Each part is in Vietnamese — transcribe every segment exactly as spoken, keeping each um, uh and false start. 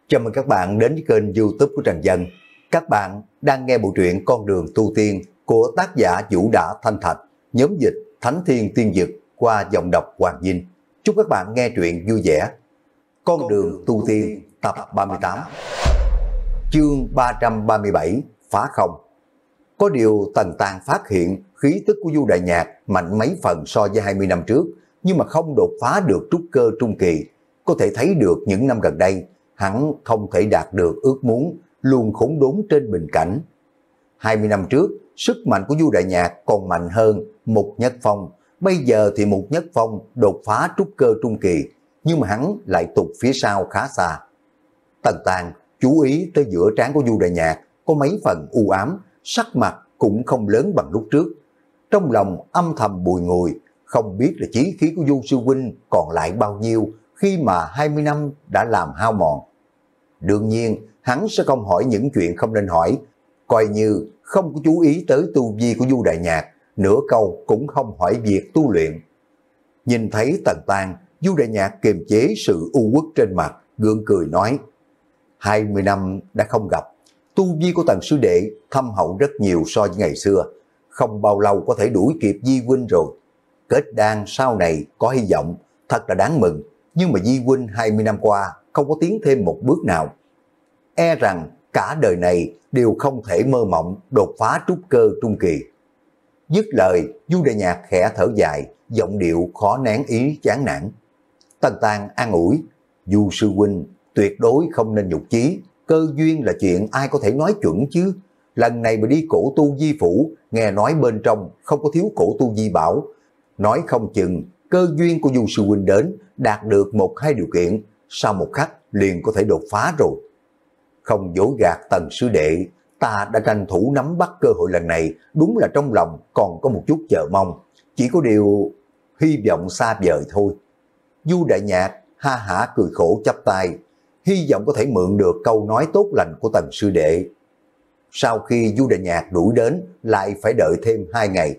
Chào mừng các bạn đến với kênh YouTube của Trần Dân. Các bạn đang nghe bộ truyện Con đường tu tiên của tác giả Vũ Đã Thanh Thạch, nhóm dịch Thánh Thiên Tiên Dực qua giọng đọc Hoàng Vinh. Chúc các bạn nghe truyện vui vẻ. Con đường tu tiên tập ba mươi tám, chương ba trăm ba mươi bảy, phá không. Có điều Tần Tàng phát hiện khí tức của Du Đại Nhạc mạnh mấy phần so với hai mươi năm trước, nhưng mà không đột phá được trúc cơ trung kỳ. Có thể thấy được những năm gần đây, hắn không thể đạt được ước muốn, luôn khốn đốn trên bình cảnh. hai mươi năm trước, sức mạnh của Du Đại Nhạc còn mạnh hơn Mục Nhất Phong. Bây giờ thì Mục Nhất Phong đột phá trúc cơ trung kỳ, nhưng mà hắn lại tụt phía sau khá xa. Tần Tàng chú ý tới giữa trán của Du Đại Nhạc có mấy phần u ám, sắc mặt cũng không lớn bằng lúc trước. Trong lòng âm thầm bùi ngùi, không biết là chí khí của Du sư huynh còn lại bao nhiêu khi mà hai mươi năm đã làm hao mòn. Đương nhiên, hắn sẽ không hỏi những chuyện không nên hỏi, coi như không có chú ý tới tu vi của Du Đại Nhạc, nửa câu cũng không hỏi việc tu luyện. Nhìn thấy Tần Tàng, Du Đại Nhạc kiềm chế sự u uất trên mặt, gượng cười nói: hai mươi năm đã không gặp, tu vi của Tần sư đệ thâm hậu rất nhiều so với ngày xưa, không bao lâu có thể đuổi kịp Di huynh rồi. Kết đan sau này có hy vọng, thật là đáng mừng, nhưng mà Di huynh hai mươi năm qua không có tiến thêm một bước nào. E rằng cả đời này đều không thể mơ mộng đột phá trúc cơ trung kỳ. Dứt lời, Du Đại Nhạc khẽ thở dài, giọng điệu khó nén ý chán nản. Tần Tàng an ủi: Du sư huynh tuyệt đối không nên nhục chí, cơ duyên là chuyện ai có thể nói chuẩn chứ. Lần này mà đi cổ tu di phủ, nghe nói bên trong không có thiếu cổ tu di bảo, nói không chừng cơ duyên của Du sư huynh đến đạt được một hai điều kiện, sau một khắc liền có thể đột phá rồi. Không dối gạt Tần sư đệ, ta đã tranh thủ nắm bắt cơ hội lần này, đúng là trong lòng còn có một chút chờ mong, chỉ có điều hy vọng xa vời thôi. Du Đại Nhạc ha hả cười khổ chắp tay, hy vọng có thể mượn được câu nói tốt lành của Tần sư đệ. Sau khi Du Đại Nhạc đuổi đến, lại phải đợi thêm hai ngày.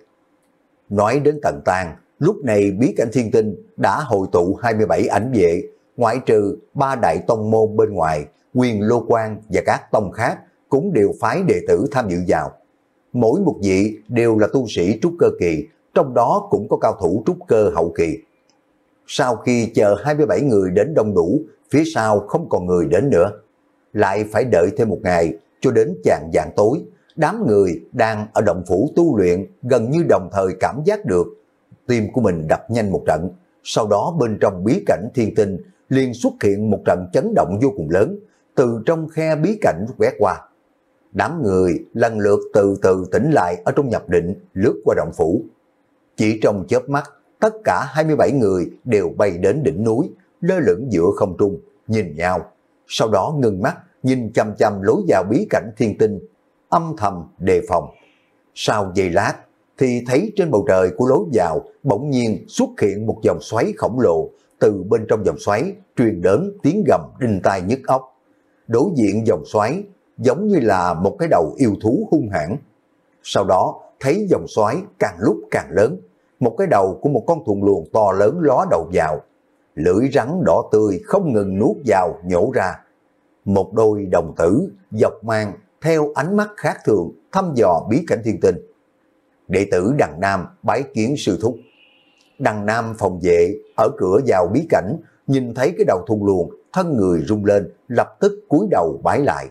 Nói đến Tần Tàng, lúc này Bí Cảnh Thiên Tinh đã hội tụ hai mươi bảy ảnh vệ, ngoại trừ ba đại tông môn bên ngoài, Quyền Lô Quan và các tông khác cũng đều phái đệ tử tham dự vào. Mỗi một vị đều là tu sĩ trúc cơ kỳ, trong đó cũng có cao thủ trúc cơ hậu kỳ. Sau khi chờ hai mươi bảy người đến đông đủ, phía sau không còn người đến nữa. Lại phải đợi thêm một ngày, cho đến chạng vạng tối, đám người đang ở động phủ tu luyện gần như đồng thời cảm giác được tim của mình đập nhanh một trận. Sau đó bên trong bí cảnh thiên tinh liền xuất hiện một trận chấn động vô cùng lớn, từ trong khe bí cảnh quét qua. Đám người lần lượt từ từ tỉnh lại ở trong nhập định, lướt qua động phủ. Chỉ trong chớp mắt, tất cả hai mươi bảy người đều bay đến đỉnh núi, lơ lửng giữa không trung, nhìn nhau. Sau đó ngưng mắt, nhìn chăm chăm lối vào bí cảnh thiên tinh, âm thầm đề phòng. Sau giây lát, thì thấy trên bầu trời của lối vào bỗng nhiên xuất hiện một dòng xoáy khổng lồ, từ bên trong dòng xoáy truyền đến tiếng gầm đinh tai nhức óc. Đối diện dòng xoáy giống như là một cái đầu yêu thú hung hãn. Sau đó thấy dòng xoáy càng lúc càng lớn, một cái đầu của một con thùng luồng to lớn ló đầu vào, lưỡi rắn đỏ tươi không ngừng nuốt vào nhổ ra. Một đôi đồng tử dọc mang theo ánh mắt khác thường thăm dò bí cảnh thiên tinh. Đệ tử Đằng Nam bái kiến sư thúc. Đằng Nam phòng vệ ở cửa vào bí cảnh, nhìn thấy cái đầu thùng luồng, thân người rung lên, lập tức cúi đầu bái lại.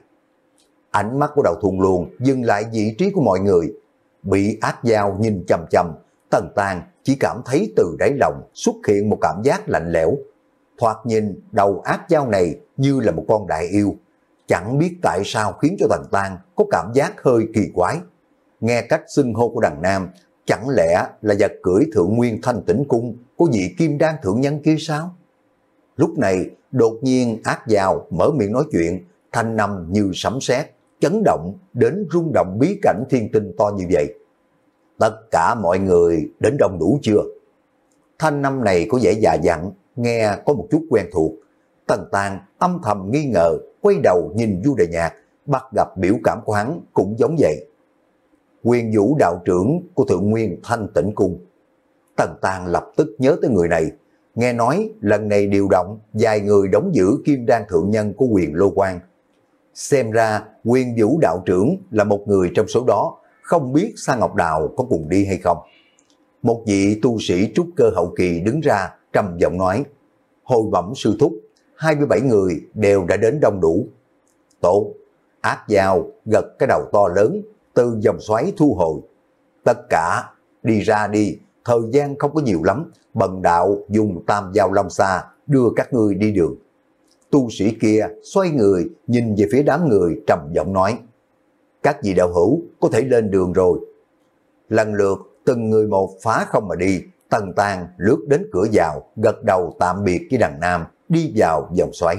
Ánh mắt của đầu thùng luồng dừng lại vị trí của mọi người, bị ác dao nhìn chằm chằm. Tần Tàng chỉ cảm thấy từ đáy lòng xuất hiện một cảm giác lạnh lẽo. Thoạt nhìn đầu ác dao này như là một con đại yêu, chẳng biết tại sao khiến cho Tần Tàng có cảm giác hơi kỳ quái. Nghe cách xưng hô của Đằng Nam, chẳng lẽ là vật cưỡi Thượng Nguyên Thanh Tĩnh Cung của vị Kim Đan thượng nhân kia sao? Lúc này đột nhiên ác dao mở miệng nói chuyện, thanh âm như sấm sét, chấn động đến rung động bí cảnh thiên tinh to như vậy. Tất cả mọi người đến đông đủ chưa? Thanh âm này có vẻ già dặn, nghe có một chút quen thuộc. Tần Tàng âm thầm nghi ngờ, quay đầu nhìn Du Đại Nhạc, bắt gặp biểu cảm của hắn cũng giống vậy. Quyền Vũ đạo trưởng của Thượng Nguyên Thanh Tĩnh Cung. Tần Tàng lập tức nhớ tới người này, Nghe nói lần này điều động vài người đóng giữ kim đan thượng nhân của quyền Lô Quan. Xem ra Quyền Vũ đạo trưởng là một người trong số đó, không biết Sa Ngọc Đào có cùng đi hay không. Một vị tu sĩ trúc cơ hậu kỳ đứng ra trầm giọng nói, hồi bẩm sư thúc, hai mươi bảy người đều đã đến đông đủ. Tốt, ác dao gật cái đầu to lớn, từ dòng xoáy thu hồi. Tất cả đi ra đi, thời gian không có nhiều lắm, bần đạo dùng tam dao long xa đưa các ngươi đi đường. Tu sĩ kia xoay người nhìn về phía đám người trầm giọng nói, các vị đạo hữu có thể lên đường rồi. Lần lượt từng người một phá không mà đi, Tần Tàng lướt đến cửa vào, gật đầu tạm biệt với đằng nam, đi vào vòng xoáy.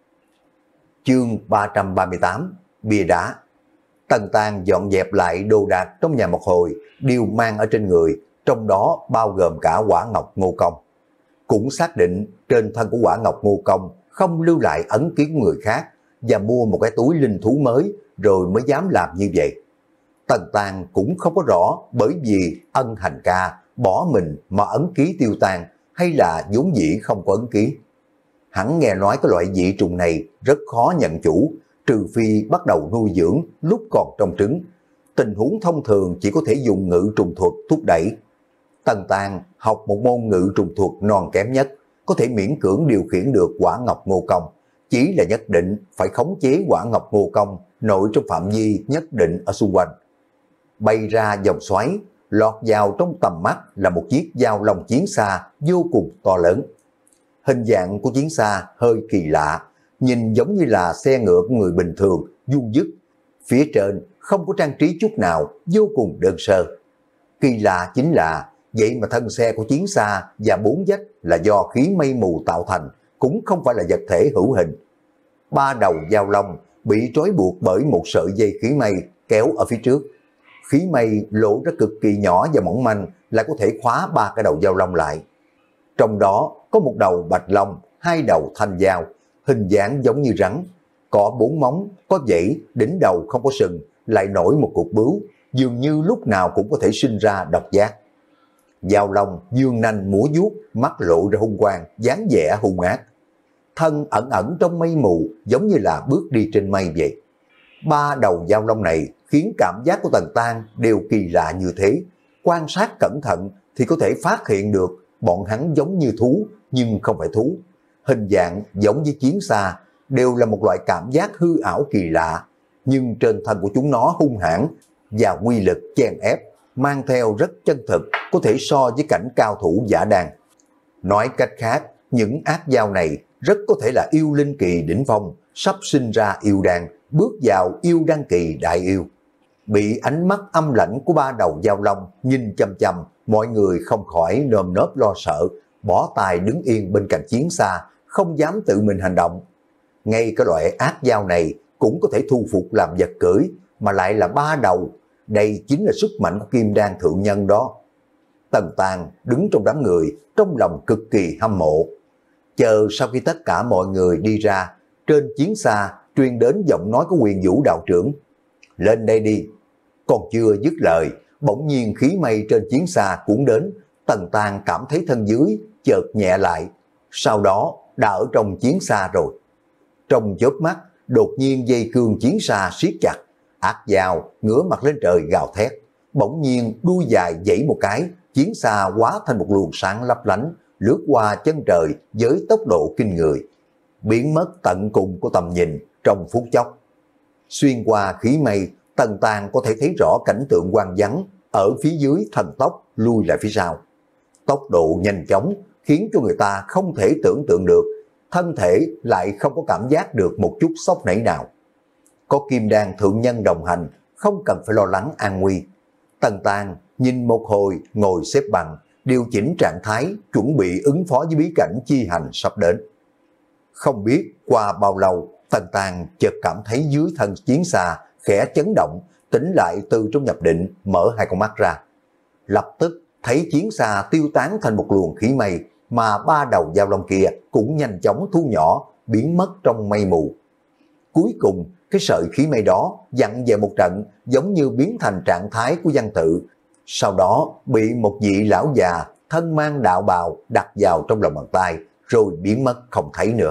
Chương ba trăm ba mươi tám, bia đá. Tần Tàng dọn dẹp lại đồ đạc trong nhà một hồi, đều mang ở trên người, trong đó bao gồm cả quả ngọc Ngô Công. Cũng xác định trên thân của quả ngọc Ngô Công không lưu lại ấn ký của người khác, và mua một cái túi linh thú mới rồi mới dám làm như vậy. Tần Tàng cũng không có rõ bởi vì Ân Hành Ca bỏ mình mà ấn ký tiêu tan, hay là vốn dĩ không có ấn ký. Hắn nghe nói cái loại dị trùng này rất khó nhận chủ, trừ phi bắt đầu nuôi dưỡng lúc còn trong trứng. Tình huống thông thường chỉ có thể dùng ngự trùng thuật thúc đẩy. Tần Tàng học một môn ngự trùng thuật non kém nhất, có thể miễn cưỡng điều khiển được quả ngọc Ngô Công, chỉ là nhất định phải khống chế quả ngọc Ngô Công nội trong phạm vi nhất định ở xung quanh. Bay ra dòng xoáy, lọt vào trong tầm mắt là một chiếc dao long chiến xa vô cùng to lớn. Hình dạng của chiến xa hơi kỳ lạ, nhìn giống như là xe ngựa của người bình thường, vuông vức. Phía trên không có trang trí chút nào, vô cùng đơn sơ. Kỳ lạ chính là, vậy mà thân xe của chiến xa và bốn vách là do khí mây mù tạo thành, cũng không phải là vật thể hữu hình. Ba đầu dao long bị trói buộc bởi một sợi dây khí mây kéo ở phía trước. Khí mây lộ ra cực kỳ nhỏ và mỏng manh, lại có thể khóa ba cái đầu dao long lại. Trong đó có một đầu bạch long, hai đầu thanh dao, hình dáng giống như rắn, có bốn móng, có vảy, đỉnh đầu không có sừng, lại nổi một cục bướu, dường như lúc nào cũng có thể sinh ra độc giác. Dao long dương nanh múa vuốt, mắt lộ ra hung quang, dáng vẻ hung ác. Thân ẩn ẩn trong mây mù, giống như là bước đi trên mây vậy. Ba đầu dao long này khiến cảm giác của Tần Tàng đều kỳ lạ như thế. Quan sát cẩn thận thì có thể phát hiện được bọn hắn giống như thú, nhưng không phải thú. Hình dạng giống với chiến xa, đều là một loại cảm giác hư ảo kỳ lạ. Nhưng trên thân của chúng nó hung hãn và quy lực chen ép, mang theo rất chân thực, có thể so với cảnh cao thủ giả đàn. Nói cách khác, những ác dao này rất có thể là yêu linh kỳ đỉnh phong, sắp sinh ra yêu đan, bước vào yêu đan kỳ đại yêu. Bị ánh mắt âm lãnh của ba đầu dao long nhìn chăm chăm, mọi người không khỏi nơm nớp lo sợ, bỏ tài đứng yên bên cạnh chiến xa, không dám tự mình hành động. Ngay cái loại ác dao này cũng có thể thu phục làm vật cưỡi, mà lại là ba đầu. Đây chính là sức mạnh của kim đan thượng nhân đó. Tần Tàng đứng trong đám người, trong lòng cực kỳ hâm mộ. Chờ sau khi tất cả mọi người đi ra, trên chiến xa truyền đến giọng nói của Quyền Vũ đạo trưởng. Lên đây đi. Còn chưa dứt lời, bỗng nhiên khí mây trên chiến xa cuốn đến. Tần Tàng cảm thấy thân dưới chợt nhẹ lại, sau đó đã ở trong chiến xa rồi. Trong chớp mắt, đột nhiên dây cương chiến xa siết chặt. Ác dao ngửa mặt lên trời gào thét, bỗng nhiên đuôi dài giãy một cái, chiến xa hóa thành một luồng sáng lấp lánh, lướt qua chân trời với tốc độ kinh người, biến mất tận cùng của tầm nhìn trong phút chốc. Xuyên qua khí mây, Tần Tàng có thể thấy rõ cảnh tượng hoang vắng, ở phía dưới thần tốc lui lại phía sau. Tốc độ nhanh chóng khiến cho người ta không thể tưởng tượng được, thân thể lại không có cảm giác được một chút sốc nảy nào. Có kim đan thượng nhân đồng hành, không cần phải lo lắng an nguy. Tần Tàng nhìn một hồi ngồi xếp bằng, điều chỉnh trạng thái, chuẩn bị ứng phó với bí cảnh chi hành sắp đến. Không biết qua bao lâu, Tần Tàng chợt cảm thấy dưới thân chiến xa khẽ chấn động, tỉnh lại từ trong nhập định, mở hai con mắt ra. Lập tức thấy chiến xa tiêu tán thành một luồng khí mây, mà ba đầu dao long kia cũng nhanh chóng thu nhỏ, biến mất trong mây mù. Cuối cùng, cái sợi khí mây đó dặn về một trận, giống như biến thành trạng thái của văn tự. Sau đó bị một vị lão già thân mang đạo bào đặt vào trong lòng bàn tay, rồi biến mất không thấy nữa.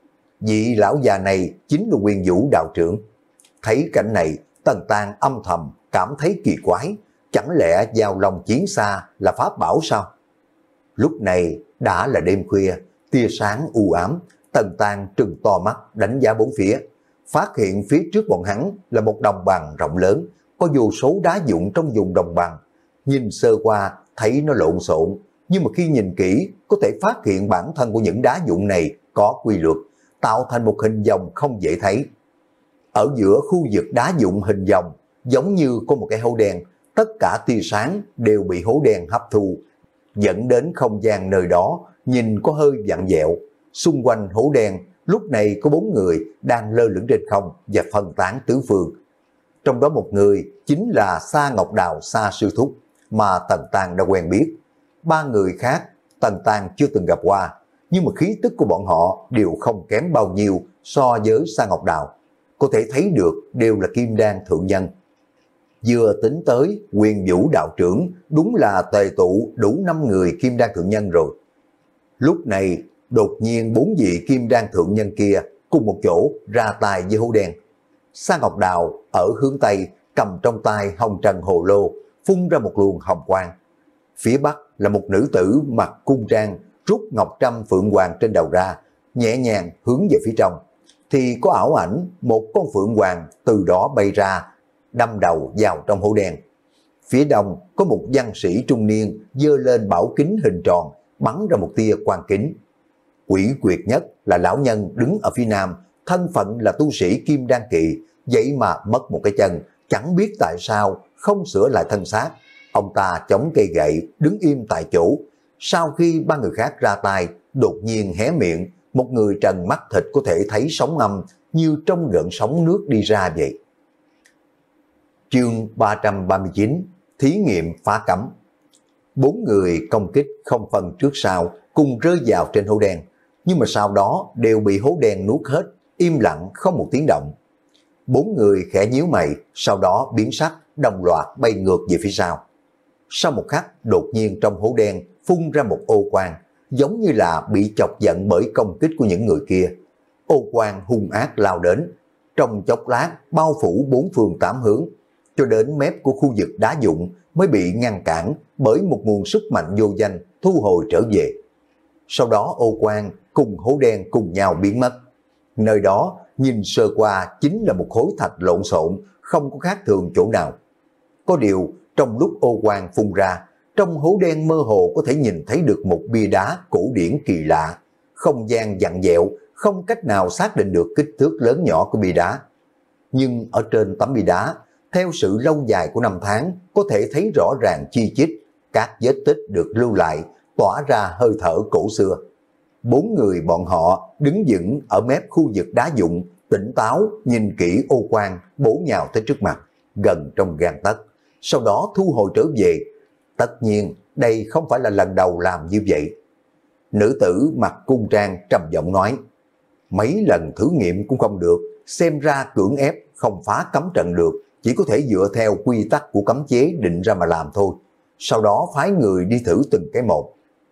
Vị lão già này chính là Nguyên Vũ đạo trưởng. Thấy cảnh này, Tần Tang âm thầm cảm thấy kỳ quái, chẳng lẽ Giao Long Chiến Xa là pháp bảo sao? Lúc này đã là đêm khuya, tia sáng u ám, Tần Tang trừng to mắt đánh giá bốn phía, phát hiện phía trước bọn hắn là một đồng bằng rộng lớn, có vô số đá dụng trong vùng đồng bằng. Nhìn sơ qua thấy nó lộn xộn, nhưng mà khi nhìn kỹ có thể phát hiện bản thân của những đá dụng này có quy luật, tạo thành một hình vòng không dễ thấy. Ở giữa khu vực đá dụng hình vòng giống như có một cái hố đen, tất cả tia sáng đều bị hố đen hấp thu, dẫn đến không gian nơi đó nhìn có hơi vặn vẹo. Xung quanh hố đen lúc này có bốn người đang lơ lửng trên không và phân tán tứ phương. Trong đó một người chính là Sa Ngọc Đào Sa sư thúc mà Tần Tang đã quen biết. Ba người khác Tần Tang chưa từng gặp qua, nhưng mà khí tức của bọn họ đều không kém bao nhiêu so với Sa Ngọc Đào. Có thể thấy được đều là kim đan thượng nhân. Vừa tính tới Nguyên Vũ đạo trưởng đúng là tề tụ đủ năm người kim đan thượng nhân rồi. Lúc này đột nhiên bốn vị kim đan thượng nhân kia cùng một chỗ ra tay với hố đen. Sa Ngọc Đào ở hướng Tây cầm trong tay hồng trần hồ lô, phun ra một luồng hồng quang. Phía Bắc là một nữ tử mặc cung trang, rút ngọc trăm phượng hoàng trên đầu ra, nhẹ nhàng hướng về phía trong. Thì có ảo ảnh một con phượng hoàng từ đó bay ra, đâm đầu vào trong hố đen. Phía đông có một văn sĩ trung niên giơ lên bảo kính hình tròn, bắn ra một tia quang kính. Quỷ quyệt nhất là lão nhân đứng ở phía nam, thân phận là tu sĩ kim đan kỳ, vậy mà mất một cái chân, chẳng biết tại sao không sửa lại thân xác. Ông ta chống cây gậy đứng im tại chỗ. Sau khi ba người khác ra tay, đột nhiên hé miệng, một người trần mắt thịt có thể thấy sóng âm như trong gợn sóng nước đi ra vậy. Chương ba trăm ba mươi chín, thí nghiệm phá cấm. Bốn người công kích không phân trước sau, cùng rơi vào trên hố đen, nhưng mà sau đó đều bị hố đen nuốt hết, im lặng không một tiếng động. Bốn người khẽ nhíu mày, sau đó biến sắc, đồng loạt bay ngược về phía sau. Sau một khắc, đột nhiên trong hố đen phun ra một ô quang, giống như là bị chọc giận bởi công kích của những người kia. Ô quang hung ác lao đến, trong chốc lát bao phủ bốn phương tám hướng, cho đến mép của khu vực đá dụng mới bị ngăn cản bởi một nguồn sức mạnh vô danh thu hồi trở về. Sau đó ô quang cùng hố đen cùng nhau biến mất. Nơi đó nhìn sơ qua chính là một khối thạch lộn xộn, không có khác thường chỗ nào. Có điều trong lúc ô quang phun ra, trong hố đen mơ hồ có thể nhìn thấy được một bia đá cổ điển kỳ lạ. Không gian vặn vẹo, không cách nào xác định được kích thước lớn nhỏ của bia đá. Nhưng ở trên tấm bia đá, theo sự lâu dài của năm tháng, có thể thấy rõ ràng chi chít, các vết tích được lưu lại, tỏa ra hơi thở cổ xưa. Bốn người bọn họ đứng vững ở mép khu vực đá dụng, tỉnh táo nhìn kỹ ô quang bổ nhào tới trước mặt, gần trong gang tấc, sau đó thu hồi trở về. Tất nhiên đây không phải là lần đầu làm như vậy. Nữ tử mặc cung trang trầm giọng nói, mấy lần thử nghiệm cũng không được, xem ra cưỡng ép không phá cấm trận được, chỉ có thể dựa theo quy tắc của cấm chế định ra mà làm thôi. Sau đó phái người đi thử từng cái một.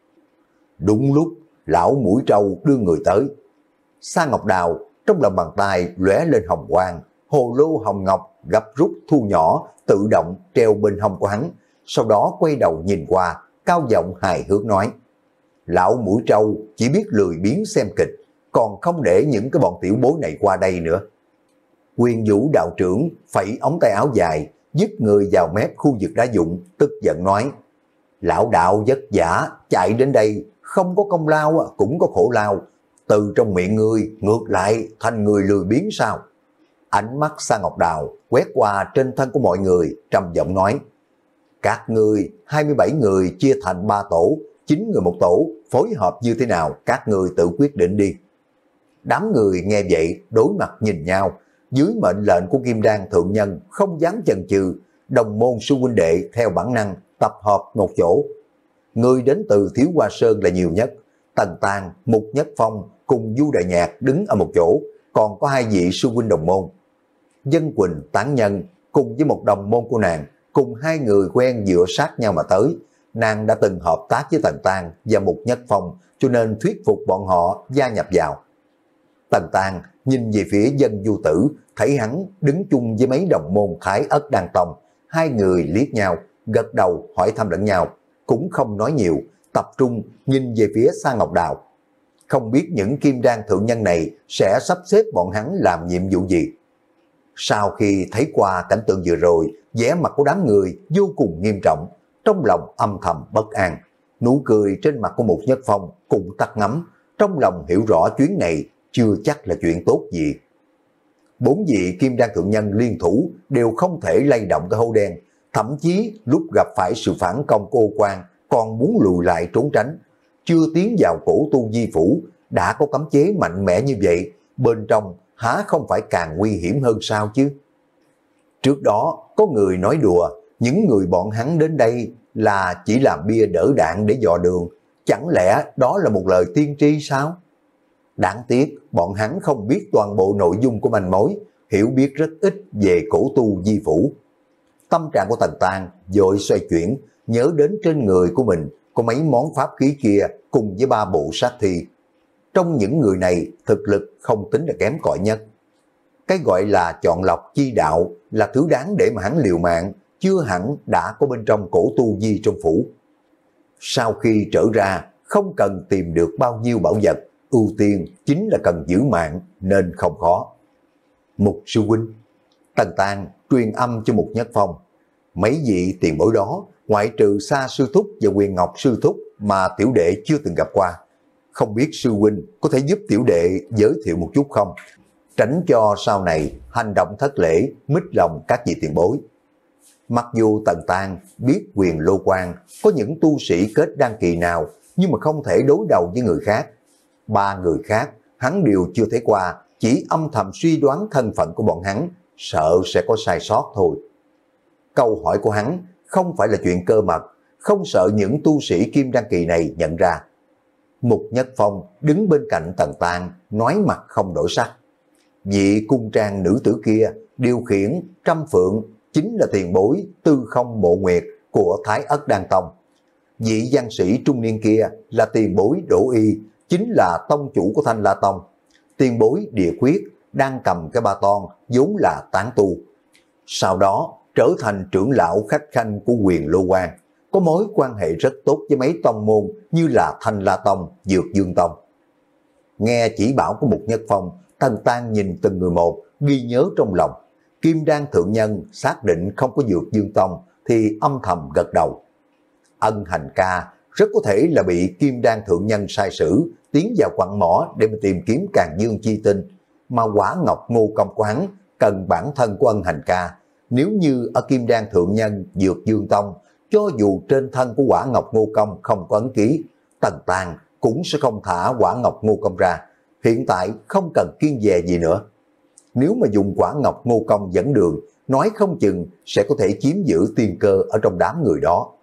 Đúng lúc lão mũi trâu đưa người tới. Sa Ngọc Đào trong lòng bàn tay lóe lên hồng quang, hồ lô hồng ngọc gấp rút thu nhỏ, tự động treo bên hông của hắn. Sau đó quay đầu nhìn qua, cao giọng hài hước nói, lão mũi trâu chỉ biết lười biếng xem kịch, còn không để những cái bọn tiểu bối này qua đây nữa. Nguyên Vũ đạo trưởng phẩy ống tay áo dài, dứt người vào mép khu vực đá dụng, tức giận nói, lão đạo vất vả chạy đến đây, không có công lao cũng có khổ lao, từ trong miệng ngươi ngược lại thành người lười biếng sao? Ánh mắt Sa Ngọc Đào quét qua trên thân của mọi người, trầm giọng nói, các ngươi hai mươi bảy người chia thành ba tổ, chín người một tổ, phối hợp như thế nào các ngươi tự quyết định đi. Đám người nghe vậy đối mặt nhìn nhau, dưới mệnh lệnh của Kim Đan thượng nhân không dám chần chừ, đồng môn sư huynh đệ theo bản năng tập hợp một chỗ. Người đến từ Thiếu Hoa Sơn là nhiều nhất, Tần Tang, Mục Nhất Phong cùng Du Đại Nhạc đứng ở một chỗ, còn có hai vị sư huynh đồng môn. Dân Quỳnh tán nhân cùng với một đồng môn của nàng, cùng hai người quen dựa sát nhau mà tới, nàng đã từng hợp tác với Tần Tang và Mục Nhất Phong, cho nên thuyết phục bọn họ gia nhập vào. Tần Tang nhìn về phía Dân Du Tử, thấy hắn đứng chung với mấy đồng môn Thái Ất Đan Tông, hai người liếc nhau, gật đầu hỏi thăm lẫn nhau, cũng không nói nhiều, tập trung nhìn về phía Sa Ngọc Đào. Không biết những kim đan thượng nhân này sẽ sắp xếp bọn hắn làm nhiệm vụ gì. Sau khi thấy qua cảnh tượng vừa rồi, vẻ mặt của đám người vô cùng nghiêm trọng, trong lòng âm thầm bất an. Nụ cười trên mặt của Mục Nhất Phong cũng tắt ngấm, trong lòng hiểu rõ chuyến này chưa chắc là chuyện tốt gì. Bốn vị kim đan thượng nhân liên thủ đều không thể lay động cái hố đen, thậm chí lúc gặp phải sự phản công của Ô Quan còn muốn lùi lại trốn tránh. Chưa tiến vào cổ tu di phủ, đã có cấm chế mạnh mẽ như vậy, bên trong há không phải càng nguy hiểm hơn sao chứ? Trước đó có người nói đùa, những người bọn hắn đến đây là chỉ làm bia đỡ đạn để dò đường, chẳng lẽ đó là một lời tiên tri sao? Đáng tiếc bọn hắn không biết toàn bộ nội dung của manh mối, hiểu biết rất ít về cổ tu di phủ. Tâm trạng của Tần Tang vội xoay chuyển, nhớ đến trên người của mình có mấy món pháp khí kia cùng với ba bộ sát thi. Trong những người này, thực lực không tính là kém cỏi nhất. Cái gọi là chọn lọc chi đạo là thứ đáng để mà hắn liều mạng, chưa hẳn đã có bên trong cổ tu di trong phủ. Sau khi trở ra, không cần tìm được bao nhiêu bảo vật, ưu tiên chính là cần giữ mạng, nên không khó. Mục sư huynh, Tần Tang truyền âm cho Mục Nhất Phong. Mấy vị tiền bối đó, ngoại trừ Sa sư thúc và Quyền Ngọc sư thúc mà tiểu đệ chưa từng gặp qua. Không biết sư huynh có thể giúp tiểu đệ giới thiệu một chút không? Tránh cho sau này hành động thất lễ, mít lòng các vị tiền bối. Mặc dù Tần Tang biết Quyền Lô Quan có những tu sĩ kết đan kỳ nào, nhưng mà không thể đối đầu với người khác. Ba người khác hắn đều chưa thấy qua, chỉ âm thầm suy đoán thân phận của bọn hắn, sợ sẽ có sai sót thôi. Câu hỏi của hắn không phải là chuyện cơ mật, không sợ những tu sĩ kim đan kỳ này nhận ra. Mục Nhất Phong đứng bên cạnh Tần Tang, nói mặt không đổi sắc. Vị cung trang nữ tử kia điều khiển trăm phượng chính là tiền bối Tư Không Mộ Nguyệt của Thái Ất Đan Tông. Vị văn sĩ trung niên kia là tiền bối Đỗ Y, chính là tông chủ của Thanh La Tông. Tiền bối Địa Khuyết đang cầm cái ba ton vốn là tán tu, sau đó trở thành trưởng lão khách khanh của Quyền Lô Quan, có mối quan hệ rất tốt với mấy tông môn như là Thanh La Tông, Dược Dương Tông. Nghe chỉ bảo của Mục Nhất Phong, Tần Tang nhìn từng người một, ghi nhớ trong lòng. Kim đan thượng nhân xác định không có Dược Dương Tông thì âm thầm gật đầu. Ân Hành Ca rất có thể là bị Kim đan thượng nhân sai sử, tiến vào quặng mỏ để mà tìm kiếm Càn Dương chi tinh, mà Quả Ngọc Ngô Công của hắn cần bản thân của Ân Hành Ca. Nếu như ở Kim đan thượng nhân Dược Dương Tông, cho dù trên thân của Quả Ngọc Ngô Công không có ấn ký, Tần Tang cũng sẽ không thả Quả Ngọc Ngô Công ra. Hiện tại không cần kiêng dè gì nữa. Nếu mà dùng Quả Ngọc Ngô Công dẫn đường, nói không chừng sẽ có thể chiếm giữ tiên cơ ở trong đám người đó.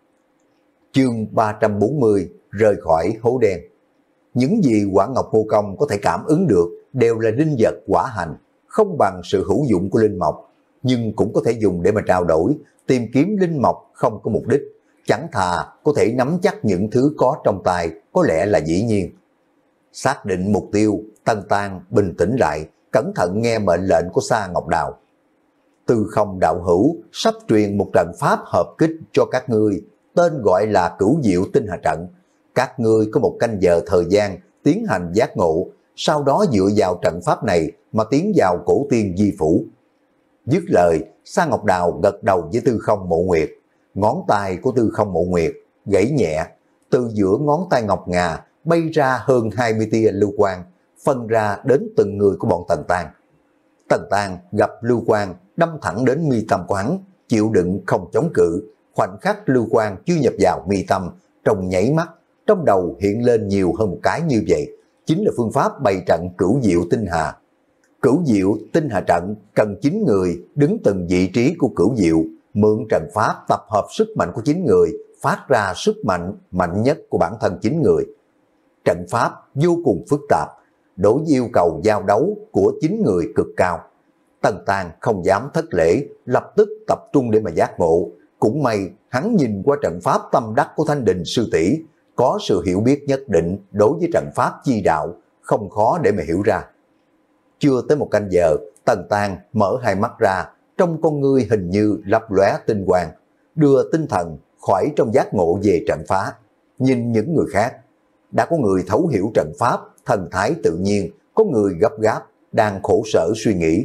Chương ba trăm bốn mươi, rời khỏi hố đen. Những gì Quả Ngọc Ngô Công có thể cảm ứng được đều là linh vật quả hành, không bằng sự hữu dụng của linh mộc, nhưng cũng có thể dùng để mà trao đổi, tìm kiếm linh mộc không có mục đích, chẳng thà có thể nắm chắc những thứ có trong tay, có lẽ là dĩ nhiên. Xác định mục tiêu, Tần Tang bình tĩnh lại, cẩn thận nghe mệnh lệnh của Sa Ngọc Đào. Tư Không đạo hữu sắp truyền một trận pháp hợp kích cho các ngươi, tên gọi là Cửu Diệu Tinh Hà Trận. Các ngươi có một canh giờ thời gian tiến hành giác ngộ, sau đó dựa vào trận pháp này mà tiến vào cổ tiên di phủ. Dứt lời, Sa Ngọc Đào gật đầu với Tư Không Mộ Nguyệt. Ngón tay của Tư Không Mộ Nguyệt gãy nhẹ, từ giữa ngón tay ngọc ngà bay ra hơn hai mươi tia lưu quang, phân ra đến từng người của bọn Tần Tang. Tần Tang gặp lưu quang đâm thẳng đến mi tâm của hắn, chịu đựng không chống cự. Khoảnh khắc lưu quang chưa nhập vào mi tâm, trong nháy mắt, trong đầu hiện lên nhiều hơn một cái như vậy, chính là phương pháp bày trận Cửu Diệu Tinh Hà. Cửu Diệu Tinh Hà Trận cần chín người đứng từng vị trí của Cửu Diệu, mượn trận pháp tập hợp sức mạnh của chín người, phát ra sức mạnh mạnh nhất của bản thân chín người. Trận pháp vô cùng phức tạp, đối với yêu cầu giao đấu của chín người cực cao. Tần Tang không dám thất lễ, lập tức tập trung để mà giác ngộ, Cũng may hắn nhìn qua trận pháp tâm đắc của Thanh Đình sư tỷ, có sự hiểu biết nhất định đối với trận pháp chi đạo, không khó để mà hiểu ra. Chưa tới một canh giờ, Tần Tang mở hai mắt ra, trong con ngươi hình như lấp lóe tinh quang, đưa tinh thần khỏi trong giác ngộ về trận phá. Nhìn những người khác, đã có người thấu hiểu trận pháp, thần thái tự nhiên, có người gấp gáp, đang khổ sở suy nghĩ.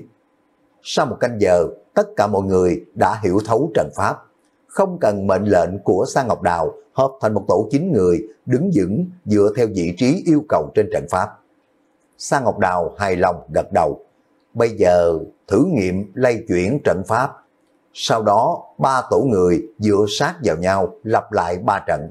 Sau một canh giờ, tất cả mọi người đã hiểu thấu trận pháp, không cần mệnh lệnh của Sa Ngọc Đào, hợp thành một tổ chín người, đứng vững dựa theo vị trí yêu cầu trên trận pháp. Sa Ngọc Đào hài lòng gật đầu. Bây giờ thử nghiệm lay chuyển trận pháp. Sau đó ba tổ người dựa sát vào nhau lặp lại ba trận.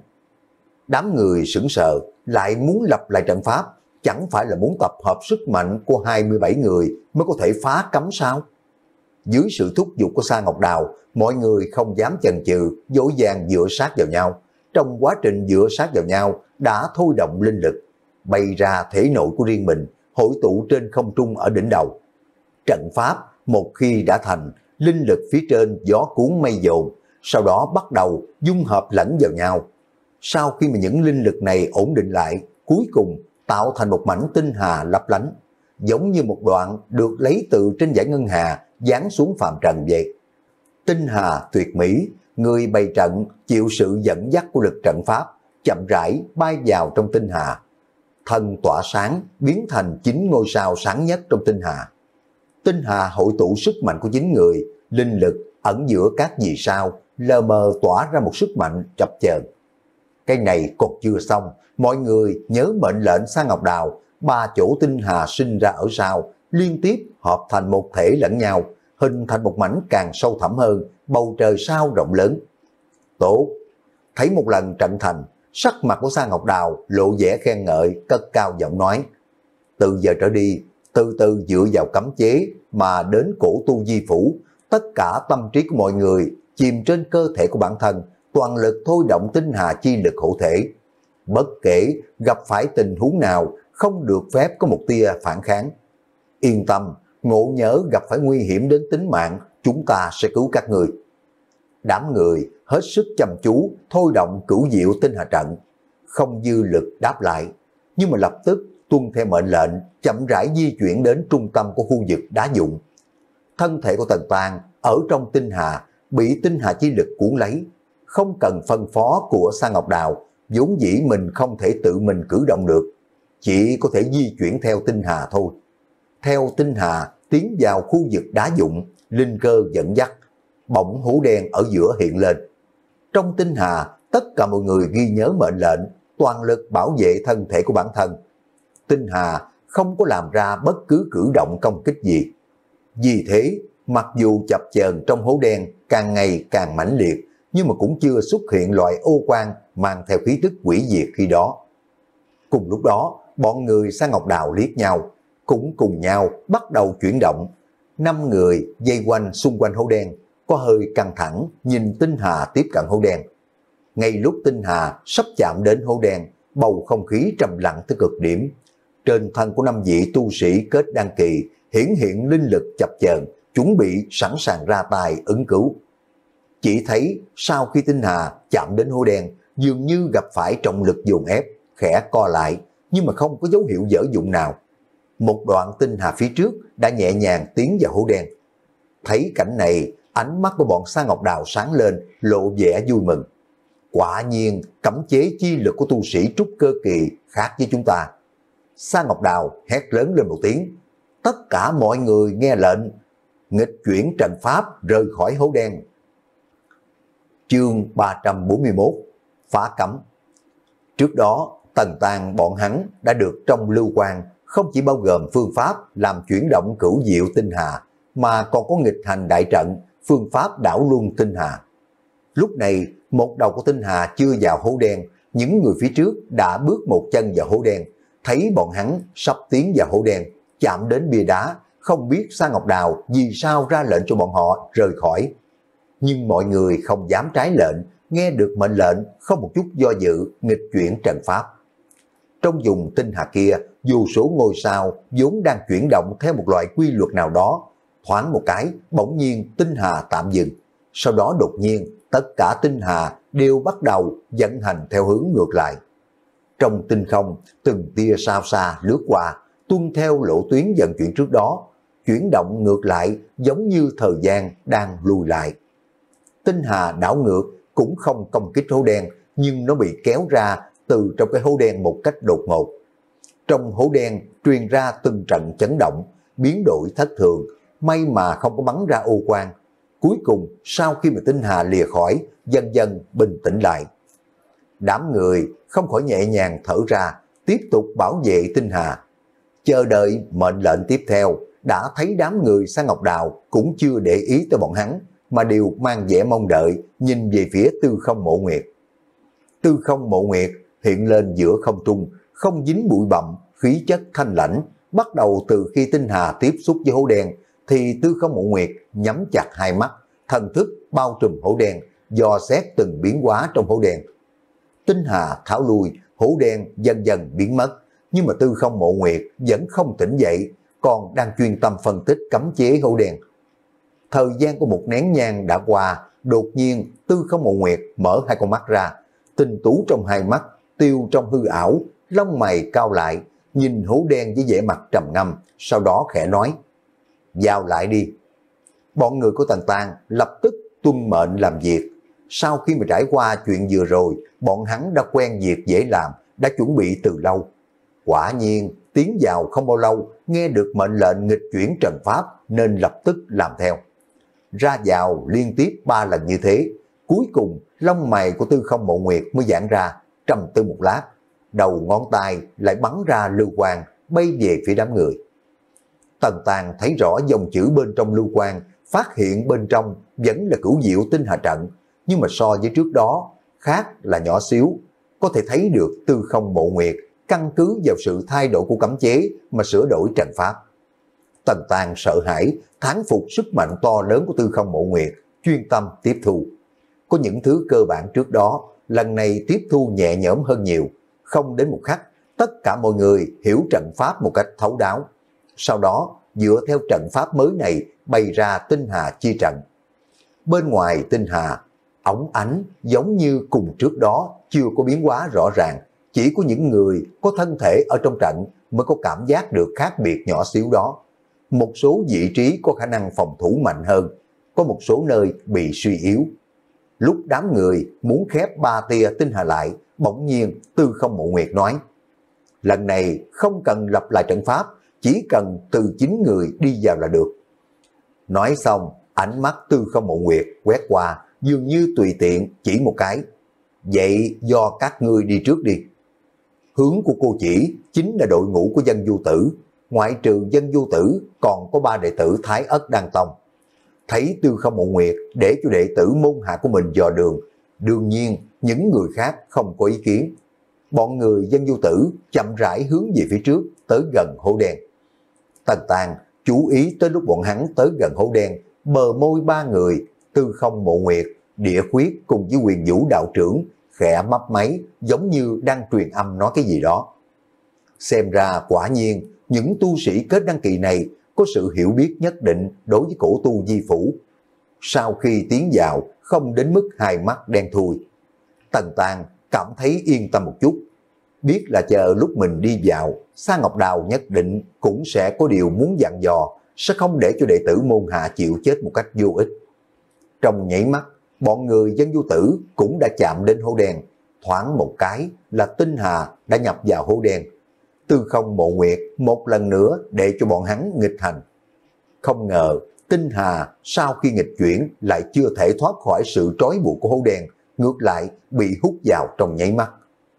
Đám người sững sờ, lại muốn lặp lại trận pháp, chẳng phải là muốn tập hợp sức mạnh của hai mươi bảy người mới có thể phá cấm sao? Dưới sự thúc giục của Sa Ngọc Đào, mọi người không dám chần chừ, dỗ dàng dựa sát vào nhau. Trong quá trình dựa sát vào nhau đã thôi động linh lực, bay ra thể nội của riêng mình, hội tụ trên không trung ở đỉnh đầu. Trận pháp một khi đã thành, linh lực phía trên gió cuốn mây dồn, sau đó bắt đầu dung hợp lẫn vào nhau. Sau khi mà những linh lực này ổn định lại, cuối cùng tạo thành một mảnh tinh hà lấp lánh, giống như một đoạn được lấy từ trên dải ngân hà giáng xuống phàm trần vậy. Tinh hà tuyệt mỹ, người bày trận chịu sự dẫn dắt của lực trận pháp, chậm rãi bay vào trong tinh hà. Thân tỏa sáng, biến thành chín ngôi sao sáng nhất trong tinh hà. Tinh hà hội tụ sức mạnh của chín người, linh lực ẩn giữa các vì sao, lờ mờ tỏa ra một sức mạnh chập chờn. Cái này còn chưa xong, mọi người nhớ mệnh lệnh Sa Ngọc Đào, ba chỗ tinh hà sinh ra ở sau, liên tiếp hợp thành một thể lẫn nhau, hình thành một mảnh càng sâu thẳm hơn, bầu trời sao rộng lớn. Tốt, thấy một lần trận thành, sắc mặt của Sa Ngọc Đào lộ vẻ khen ngợi, cất cao giọng nói: từ giờ trở đi, từ từ dựa vào cấm chế mà đến cổ tu di phủ, tất cả tâm trí của mọi người chìm trên cơ thể của bản thân, toàn lực thôi động tinh hà chi lực hộ thể. Bất kể gặp phải tình huống nào, không được phép có một tia phản kháng. Yên tâm, ngộ nhớ gặp phải nguy hiểm đến tính mạng, chúng ta sẽ cứu các người. Đám người hết sức chăm chú thôi động cửu diệu tinh hà trận, không dư lực đáp lại, nhưng mà lập tức tuân theo mệnh lệnh chậm rãi di chuyển đến trung tâm của khu vực đá dụng. Thân thể của Tần Tang ở trong tinh hà bị tinh hà chi lực cuốn lấy, không cần phân phó của Sa Ngọc Đào, vốn dĩ mình không thể tự mình cử động được, chỉ có thể di chuyển theo tinh hà thôi. Theo tinh hà tiến vào khu vực đá dụng, linh cơ dẫn dắt, bỗng hũ đen ở giữa hiện lên. Trong tinh hà, tất cả mọi người ghi nhớ mệnh lệnh, toàn lực bảo vệ thân thể của bản thân. Tinh hà không có làm ra bất cứ cử động công kích gì. Vì thế, mặc dù chập chờn trong hố đen càng ngày càng mãnh liệt, nhưng mà cũng chưa xuất hiện loại ô quang mang theo khí tức quỷ diệt khi đó. Cùng lúc đó, bọn người Sa Ngọc Đào liếc nhau, cũng cùng nhau bắt đầu chuyển động. Năm người dây quanh xung quanh hố đen, có hơi căng thẳng nhìn tinh hà tiếp cận hố đen. Ngay lúc tinh hà sắp chạm đến hố đen, bầu không khí trầm lặng tới cực điểm. Trên thân của năm vị tu sĩ kết đăng kỳ hiển hiện linh lực chập chờn, chuẩn bị sẵn sàng ra tay ứng cứu. Chỉ thấy sau khi tinh hà chạm đến hố đen, dường như gặp phải trọng lực dồn ép, khẽ co lại, nhưng mà không có dấu hiệu dở dụng nào. Một đoạn tinh hà phía trước đã nhẹ nhàng tiến vào hố đen. Thấy cảnh này, ánh mắt của bọn Sa Ngọc Đào sáng lên, lộ vẻ vui mừng. Quả nhiên, cấm chế chi lực của tu sĩ trúc cơ kỳ khác với chúng ta. Sa Ngọc Đào hét lớn lên một tiếng. Tất cả mọi người nghe lệnh, nghịch chuyển trận pháp rời khỏi hố đen. Chương ba trăm bốn mươi mốt, phá cấm. Trước đó, Tần Tang bọn hắn đã được trong lưu quan, không chỉ bao gồm phương pháp làm chuyển động cửu diệu tinh hà, mà còn có nghịch hành đại trận, phương pháp đảo luân tinh hà. Lúc này, một đầu của tinh hà chưa vào hố đen, những người phía trước đã bước một chân vào hố đen, thấy bọn hắn sắp tiến vào hố đen, chạm đến bia đá, không biết Sa Ngọc Đào vì sao ra lệnh cho bọn họ rời khỏi. Nhưng mọi người không dám trái lệnh, nghe được mệnh lệnh không một chút do dự, nghịch chuyển trận pháp. Trong vùng tinh hà kia, dù số ngôi sao vốn đang chuyển động theo một loại quy luật nào đó, thoáng một cái, bỗng nhiên tinh hà tạm dừng. sau đó đột nhiên tất cả tinh hà đều bắt đầu vận hành theo hướng ngược lại. Trong tinh không, từng tia sao xa lướt qua, tuân theo lộ tuyến vận chuyển trước đó, chuyển động ngược lại giống như thời gian đang lùi lại. Tinh hà đảo ngược cũng không công kích hố đen, nhưng nó bị kéo ra từ trong cái hố đen một cách đột ngột. Trong hố đen truyền ra từng trận chấn động, biến đổi thất thường, may mà không có bắn ra ô quang. Cuối cùng, sau khi mà tinh hà lìa khỏi, dần dần bình tĩnh lại. Đám người không khỏi nhẹ nhàng thở ra, tiếp tục bảo vệ tinh hà. Chờ đợi mệnh lệnh tiếp theo, đã thấy đám người Sa Ngọc Đào cũng chưa để ý tới bọn hắn, mà đều mang vẻ mong đợi, nhìn về phía Tư Không Mộ Nguyệt. Tư Không Mộ Nguyệt hiện lên giữa không trung, không dính bụi bặm, khí chất thanh lãnh. Bắt đầu từ khi tinh hà tiếp xúc với hố đen, thì Tư Không Mộ Nguyệt nhắm chặt hai mắt, thần thức bao trùm hố đen, dò xét từng biến hóa trong hố đen. Tinh hà tháo lui, hố đen dần dần biến mất, nhưng mà Tư Không Mộ Nguyệt vẫn không tỉnh dậy, còn đang chuyên tâm phân tích cấm chế hố đen. Thời gian của một nén nhang đã qua, đột nhiên Tư Không Mộ Nguyệt mở hai con mắt ra, tinh tú trong hai mắt, tiêu trong hư ảo, lông mày cao lại, nhìn hố đen với vẻ mặt trầm ngâm, sau đó khẽ nói: "Vào lại đi." Bọn người của Tần Tang lập tức tuân mệnh làm việc. Sau khi mà trải qua chuyện vừa rồi, bọn hắn đã quen việc dễ làm, đã chuẩn bị từ lâu. Quả nhiên, tiến vào không bao lâu, nghe được mệnh lệnh nghịch chuyển trận pháp nên lập tức làm theo. Ra vào liên tiếp ba lần như thế, cuối cùng lông mày của Tư Không Mộ Nguyệt mới giãn ra, trầm tư một lát, đầu ngón tay lại bắn ra lưu quang, bay về phía đám người. Tần Tàng thấy rõ dòng chữ bên trong lưu quang, phát hiện bên trong vẫn là Cửu Diệu Tinh Hà Trận, nhưng mà so với trước đó, khác là nhỏ xíu, có thể thấy được Tư Không Mộ Nguyệt căn cứ vào sự thay đổi của cấm chế mà sửa đổi trận pháp. Tần Tàng sợ hãi, thán phục sức mạnh to lớn của Tư Không Mộ Nguyệt, chuyên tâm tiếp thu. Có những thứ cơ bản trước đó, lần này tiếp thu nhẹ nhõm hơn nhiều, không đến một khắc, tất cả mọi người hiểu trận pháp một cách thấu đáo. Sau đó, dựa theo trận pháp mới này, bày ra tinh hà chi trận. Bên ngoài tinh hà, óng ánh giống như cùng trước đó, chưa có biến hóa rõ ràng, chỉ có những người có thân thể ở trong trận mới có cảm giác được khác biệt nhỏ xíu đó. Một số vị trí có khả năng phòng thủ mạnh hơn, có một số nơi bị suy yếu. Lúc đám người muốn khép ba tia tinh hà lại, bỗng nhiên Tư Không Mộ Nguyệt nói: "Lần này không cần lập lại trận pháp, chỉ cần từ chính người đi vào là được." Nói xong, ánh mắt Tư Không Mộ Nguyệt quét qua, dường như tùy tiện chỉ một cái: "Vậy do các ngươi đi trước đi." Hướng của cô chỉ chính là đội ngũ của Dân Du Tử, ngoại trừ Dân Du Tử còn có ba đệ tử Thái Ất Đan Tông. Thấy Tư Không Mộ Nguyệt để cho đệ tử môn hạ của mình dò đường, đương nhiên những người khác không có ý kiến. Bọn người Dân Du Tử chậm rãi hướng về phía trước, tới gần hố đen. Tần Tàng chú ý tới lúc bọn hắn tới gần hố đen, bờ môi ba người Tư Không Mộ Nguyệt, Địa Khuyết cùng với Quyền Vũ đạo trưởng khẽ mấp máy, giống như đang truyền âm nói cái gì đó. Xem ra quả nhiên những tu sĩ kết đăng kỳ này có sự hiểu biết nhất định đối với cổ tu Di Phủ. Sau khi tiến vào, không đến mức hai mắt đen thui. Tần Tàng cảm thấy yên tâm một chút, biết là chờ lúc mình đi vào, Sa Ngọc Đào nhất định cũng sẽ có điều muốn dặn dò, sẽ không để cho đệ tử môn hạ chịu chết một cách vô ích. Trong nhảy mắt, bọn người Dân Du Tử cũng đã chạm đến hố đen, thoáng một cái là tinh hà đã nhập vào hố đen. Tư Không Mộ Nguyệt một lần nữa để cho bọn hắn nghịch hành. Không ngờ tinh hà sau khi nghịch chuyển lại chưa thể thoát khỏi sự trói buộc của hố đen, ngược lại bị hút vào trong nháy mắt.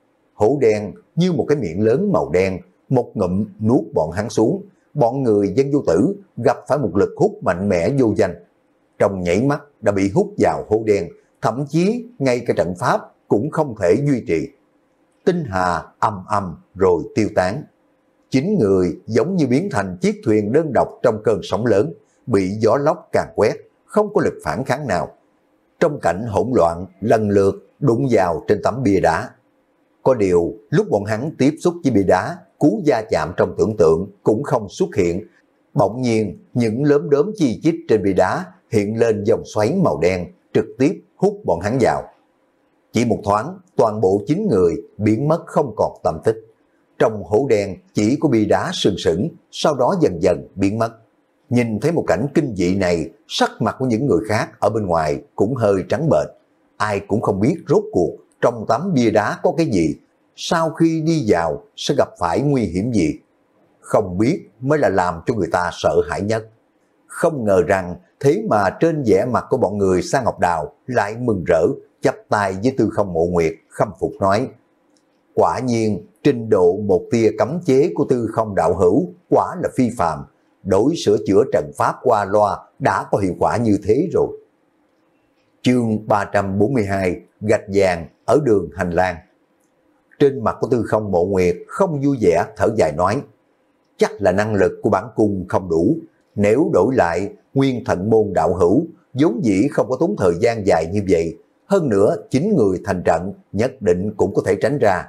Hố đen như một cái miệng lớn màu đen, một ngụm nuốt bọn hắn xuống. Bọn người Dân Du Tử gặp phải một lực hút mạnh mẽ vô danh, trong nhảy mắt đã bị hút vào hố đen, thậm chí ngay cả trận pháp cũng không thể duy trì. Tinh hà âm âm rồi tiêu tán. Chính người giống như biến thành chiếc thuyền đơn độc trong cơn sóng lớn, bị gió lốc càn quét, không có lực phản kháng nào. Trong cảnh hỗn loạn, lần lượt đụng vào trên tấm bia đá. Có điều, lúc bọn hắn tiếp xúc với bia đá, cú va chạm trong tưởng tượng cũng không xuất hiện. Bỗng nhiên, những lớm đốm chi chít trên bia đá hiện lên dòng xoáy màu đen, trực tiếp hút bọn hắn vào. Chỉ một thoáng, toàn bộ chín người biến mất không còn tăm tích. Trong hố đen chỉ có bia đá sừng sững, sau đó dần dần biến mất. Nhìn thấy một cảnh kinh dị này, sắc mặt của những người khác ở bên ngoài cũng hơi trắng bệch. Ai cũng không biết rốt cuộc trong tấm bia đá có cái gì, sau khi đi vào sẽ gặp phải nguy hiểm gì. Không biết mới là làm cho người ta sợ hãi nhất. Không ngờ rằng thế mà trên vẻ mặt của bọn người Sa Ngọc Đào lại mừng rỡ, chắp tay với Tư Không Mộ Nguyệt khâm phục nói: quả nhiên trình độ một tia cấm chế của Tư Không đạo hữu quả là phi phàm, đối sửa chữa trận pháp qua loa đã có hiệu quả như thế rồi. Chương ba trăm bốn mươi hai, gạch vàng ở đường hành lang. Trên mặt của Tư Không Mộ Nguyệt không vui vẻ, thở dài nói: chắc là năng lực của bản cung không đủ, nếu đổi lại Nguyên Thận môn đạo hữu vốn dĩ không có tốn thời gian dài như vậy, hơn nữa chín người thành trận nhất định cũng có thể tránh ra.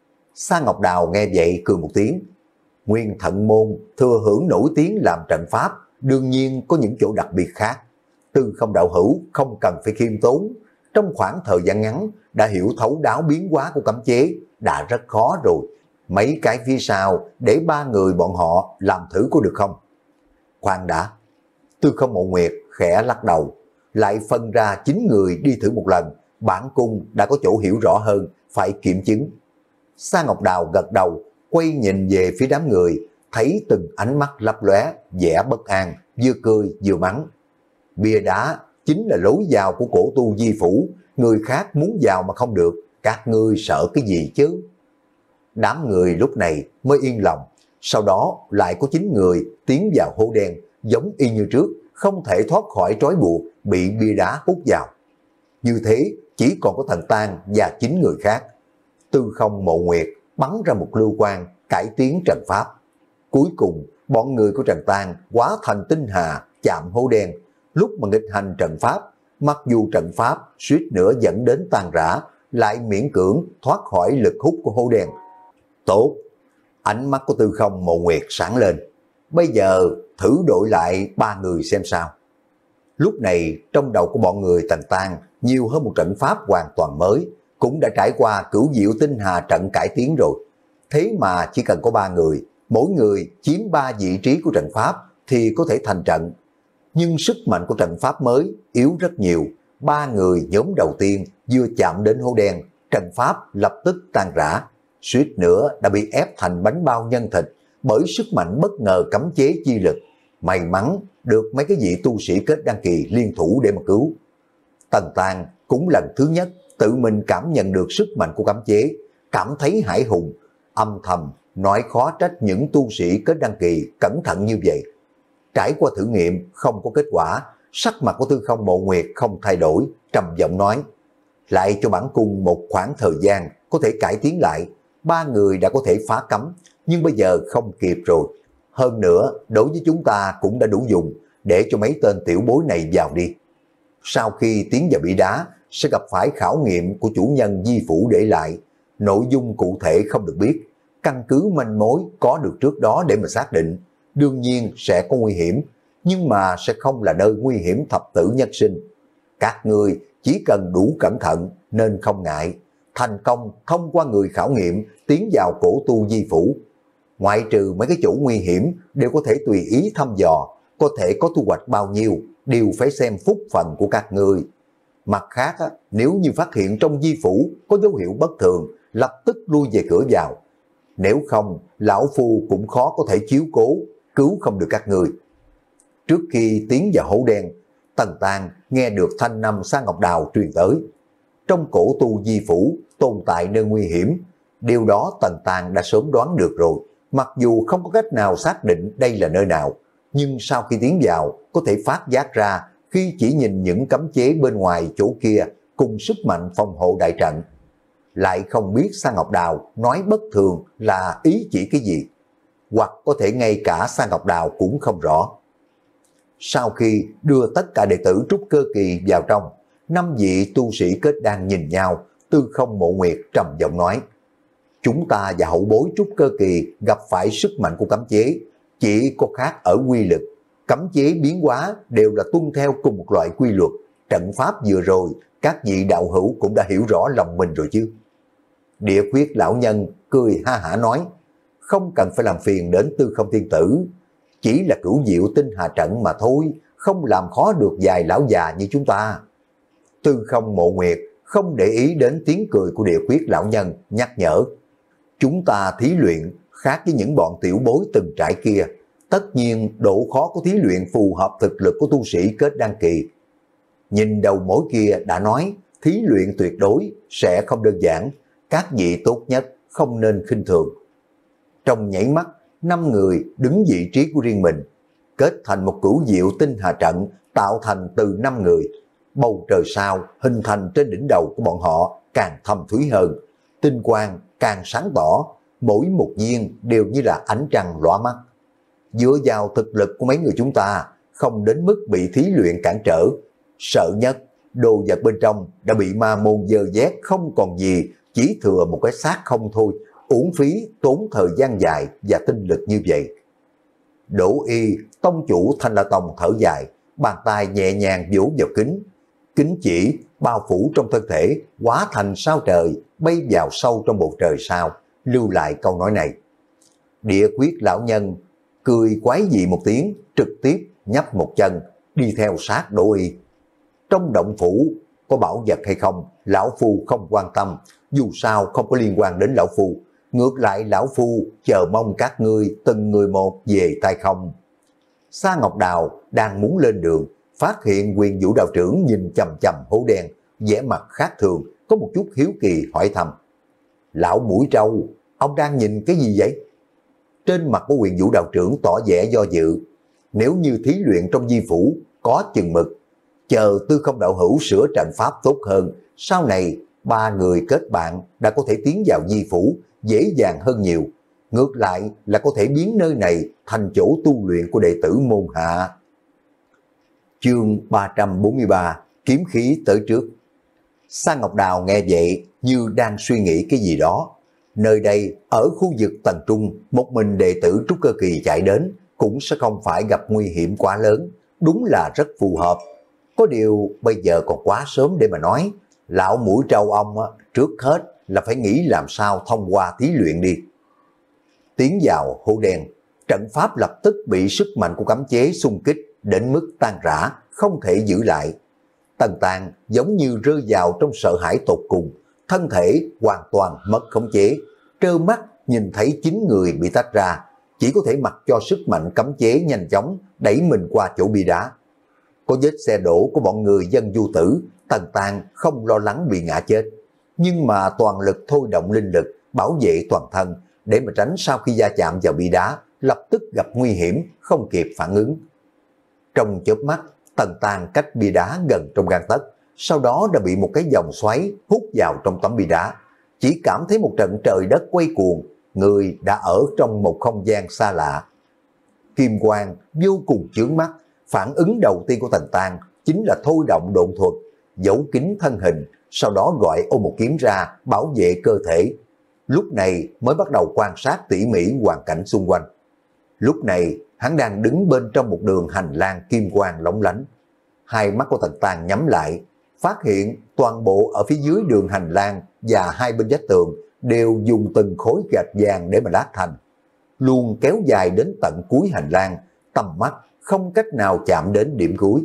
Sa Ngọc Đào nghe vậy cười một tiếng: Nguyên Thận môn thừa hưởng nổi tiếng làm trận pháp, đương nhiên có những chỗ đặc biệt khác. Tư Không đạo hữu không cần phải khiêm tốn, trong khoảng thời gian ngắn đã hiểu thấu đáo biến hóa của cấm chế đã rất khó rồi. Mấy cái phía sau để ba người bọn họ làm thử có được không? Khoan đã. Tư Không Mộ Nguyệt khẽ lắc đầu, lại phân ra chín người đi thử một lần, bản cung đã có chỗ hiểu rõ hơn, phải kiểm chứng. Sa Ngọc Đào gật đầu, quay nhìn về phía đám người, thấy từng ánh mắt lấp lóe, vẻ bất an, vừa cười vừa mắng. Bia đá chính là lối vào của cổ tu di phủ, người khác muốn vào mà không được, các ngươi sợ cái gì chứ? Đám người lúc này mới yên lòng, sau đó lại có chín người tiến vào hố đen, giống y như trước, không thể thoát khỏi trói buộc, bị bia đá hút vào. Như thế chỉ còn có Thần Tang và chín người khác. Tư Không Mộ Nguyệt bắn ra một lưu quang, cải tiến trận pháp. Cuối cùng, bọn người của Trần Tang hóa thành tinh hà, chạm hố đen. Lúc mà nghịch hành trận pháp, mặc dù trận pháp suýt nữa dẫn đến tan rã, lại miễn cưỡng thoát khỏi lực hút của hố đen. Tốt! Ánh mắt của Tư Không Mộ Nguyệt sáng lên. Bây giờ thử đổi lại ba người xem sao. Lúc này trong đầu của bọn người Tần Tang nhiều hơn một trận pháp hoàn toàn mới, cũng đã trải qua cửu diệu tinh hà trận cải tiến rồi. Thế mà chỉ cần có ba người, mỗi người chiếm ba vị trí của trận pháp thì có thể thành trận. Nhưng sức mạnh của trận pháp mới yếu rất nhiều. Ba người nhóm đầu tiên vừa chạm đến hố đen, trận pháp lập tức tan rã, suýt nữa đã bị ép thành bánh bao nhân thịt bởi sức mạnh bất ngờ cấm chế chi lực. May mắn được mấy cái vị tu sĩ kết đăng kỳ liên thủ để mà cứu. Tần Tang cũng lần thứ nhất tự mình cảm nhận được sức mạnh của cấm chế, cảm thấy hải hùng, âm thầm nói khó trách những tu sĩ kết đăng kỳ cẩn thận như vậy. Trải qua thử nghiệm không có kết quả, sắc mặt của Tư Không Mộ Nguyệt không thay đổi, trầm giọng nói: lại cho bản cung một khoảng thời gian có thể cải tiến lại. Ba người đã có thể phá cấm, nhưng bây giờ không kịp rồi. Hơn nữa, đối với chúng ta cũng đã đủ dùng, để cho mấy tên tiểu bối này vào đi. Sau khi tiến vào bia đá, sẽ gặp phải khảo nghiệm của chủ nhân di phủ để lại. Nội dung cụ thể không được biết, căn cứ manh mối có được trước đó để mà xác định. Đương nhiên sẽ có nguy hiểm, nhưng mà sẽ không là nơi nguy hiểm thập tử nhất sinh. Các ngươi chỉ cần đủ cẩn thận nên không ngại. Thành công thông qua người khảo nghiệm tiến vào cổ tu di phủ. Ngoại trừ mấy cái chỗ nguy hiểm đều có thể tùy ý thăm dò, có thể có thu hoạch bao nhiêu đều phải xem phúc phần của các ngươi. Mặt khác, nếu như phát hiện trong di phủ có dấu hiệu bất thường, lập tức lui về cửa vào. Nếu không, lão phu cũng khó có thể chiếu cố, cứu không được các ngươi. Trước khi tiến vào hố đen, Tần Tang nghe được thanh âm Sa Ngọc Đào truyền tới. Trong cổ tu di phủ tồn tại nơi nguy hiểm, điều đó Tần Tang đã sớm đoán được rồi. Mặc dù không có cách nào xác định đây là nơi nào, nhưng sau khi tiến vào có thể phát giác ra khi chỉ nhìn những cấm chế bên ngoài chỗ kia cùng sức mạnh phòng hộ đại trận. Lại không biết Sa Ngọc Đào nói bất thường là ý chỉ cái gì, hoặc có thể ngay cả Sa Ngọc Đào cũng không rõ. Sau khi đưa tất cả đệ tử trúc cơ kỳ vào trong, năm vị tu sĩ kết đan nhìn nhau, Tư Không Mộ Nguyệt trầm giọng nói: chúng ta và hậu bối trúc cơ kỳ gặp phải sức mạnh của cấm chế, chỉ có khác ở quy lực. Cấm chế biến hóa đều là tuân theo cùng một loại quy luật, trận pháp vừa rồi các vị đạo hữu cũng đã hiểu rõ lòng mình rồi chứ. Địa Khuyết lão nhân cười ha hả nói, không cần phải làm phiền đến Tư Không tiên tử, chỉ là cửu diệu tinh hà trận mà thôi, không làm khó được vài lão già như chúng ta. Tư Không Mộ Nguyệt không để ý đến tiếng cười của Địa Khuyết lão nhân, nhắc nhở, chúng ta thí luyện khác với những bọn tiểu bối từng trải kia, tất nhiên độ khó của thí luyện phù hợp thực lực của tu sĩ kết đăng kỳ. Nhìn đầu mối kia đã nói, thí luyện tuyệt đối sẽ không đơn giản, các vị tốt nhất không nên khinh thường. Trong nhảy mắt, năm người đứng vị trí của riêng mình, kết thành một cửu diệu tinh hà trận tạo thành từ năm người. Bầu trời sao hình thành trên đỉnh đầu của bọn họ càng thâm thúy hơn, tinh quang càng sáng tỏ, mỗi một viên đều như là ánh trăng lóa mắt. Dựa vào thực lực của mấy người chúng ta, không đến mức bị thí luyện cản trở. Sợ nhất, đồ vật bên trong đã bị ma môn dơ vét không còn gì, chỉ thừa một cái xác không thôi, uổng phí tốn thời gian dài và tinh lực như vậy. Đỗ Y, tông chủ Thanh La Tông thở dài, bàn tay nhẹ nhàng vỗ vào kính. Kính chỉ bao phủ trong thân thể, hóa thành sao trời, bay vào sâu trong bầu trời sao, lưu lại câu nói này. Địa Quyết lão nhân cười quái dị một tiếng, trực tiếp nhấp một chân, đi theo sát Đỗ Y. Trong động phủ có bảo vật hay không, lão phu không quan tâm, dù sao không có liên quan đến lão phu. Ngược lại lão phu chờ mong các ngươi từng người một về tay không. Sa Ngọc Đào đang muốn lên đường, phát hiện Quyền Vũ đạo trưởng nhìn chầm chầm hố đen, vẻ mặt khác thường, có một chút hiếu kỳ hỏi thầm. Lão Mũi Trâu, ông đang nhìn cái gì vậy? Trên mặt của Quyền Vũ đạo trưởng tỏ vẻ do dự. Nếu như thí luyện trong di phủ có chừng mực, chờ Tư Không đạo hữu sửa trận pháp tốt hơn, sau này ba người kết bạn đã có thể tiến vào di phủ dễ dàng hơn nhiều. Ngược lại là có thể biến nơi này thành chỗ tu luyện của đệ tử môn hạ. Chương ba trăm bốn mươi ba, kiếm khí tới trước. Sa Ngọc Đào nghe vậy như đang suy nghĩ cái gì đó. Nơi đây ở khu vực tầng trung, một mình đệ tử trúc cơ kỳ chạy đến cũng sẽ không phải gặp nguy hiểm quá lớn, đúng là rất phù hợp. Có điều bây giờ còn quá sớm để mà nói, lão Mũi Trâu ông á, trước hết là phải nghĩ làm sao thông qua thí luyện đi. Tiến vào hố đen, trận pháp lập tức bị sức mạnh của cấm chế xung kích đến mức tan rã, không thể giữ lại. Tần Tàng giống như rơi vào trong sợ hãi tột cùng, thân thể hoàn toàn mất khống chế, trơ mắt nhìn thấy chín người bị tách ra, chỉ có thể mặc cho sức mạnh cấm chế nhanh chóng đẩy mình qua chỗ bia đá. Có vết xe đổ của bọn người dân du tử, Tần Tàng không lo lắng bị ngã chết, nhưng mà toàn lực thôi động linh lực bảo vệ toàn thân để mà tránh sau khi va chạm vào bia đá lập tức gặp nguy hiểm, không kịp phản ứng. Trong chớp mắt, Tần Tàng cách bia đá gần trong gang tấc, sau đó đã bị một cái dòng xoáy hút vào trong tấm bia đá. Chỉ cảm thấy một trận trời đất quay cuồng, người đã ở trong một không gian xa lạ. Kim quang vô cùng chướng mắt, phản ứng đầu tiên của Tần Tàng chính là thôi động độn thuật, giấu kín thân hình, sau đó gọi ô một kiếm ra bảo vệ cơ thể. Lúc này mới bắt đầu quan sát tỉ mỉ hoàn cảnh xung quanh. Lúc này hắn đang đứng bên trong một đường hành lang kim quang lóng lánh. Hai mắt của Tần Tàng nhắm lại, phát hiện toàn bộ ở phía dưới đường hành lang và hai bên vách tường đều dùng từng khối gạch vàng để mà lát thành, luôn kéo dài đến tận cuối hành lang, tầm mắt không cách nào chạm đến điểm cuối.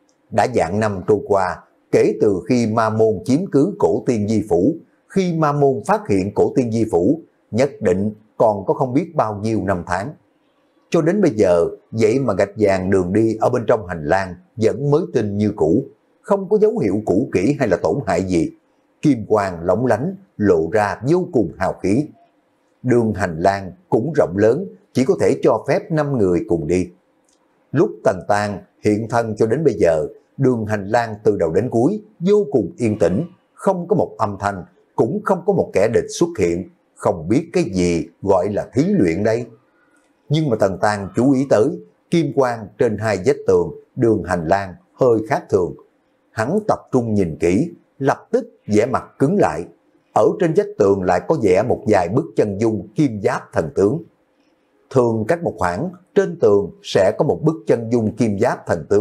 Đã vạn năm trôi qua, kể từ khi ma môn chiếm cứ cổ tiên di phủ, khi ma môn phát hiện cổ tiên di phủ, nhất định còn có không biết bao nhiêu năm tháng. Cho đến bây giờ, vậy mà gạch vàng đường đi ở bên trong hành lang vẫn mới tinh như cũ, không có dấu hiệu cũ kỹ hay là tổn hại gì. Kim quang lóng lánh, lộ ra vô cùng hào khí. Đường hành lang cũng rộng lớn, chỉ có thể cho phép năm người cùng đi. Lúc Tần Tàng hiện thân cho đến bây giờ, đường hành lang từ đầu đến cuối vô cùng yên tĩnh, không có một âm thanh, cũng không có một kẻ địch xuất hiện, không biết cái gì gọi là thí luyện đây. Nhưng mà Tần Tàng chú ý tới, kim quang trên hai vách tường, đường hành lang hơi khác thường. Hắn tập trung nhìn kỹ, lập tức vẻ mặt cứng lại. Ở trên vách tường lại có vẽ một vài bức chân dung kim giáp thần tướng. Thường cách một khoảng, trên tường sẽ có một bức chân dung kim giáp thần tướng,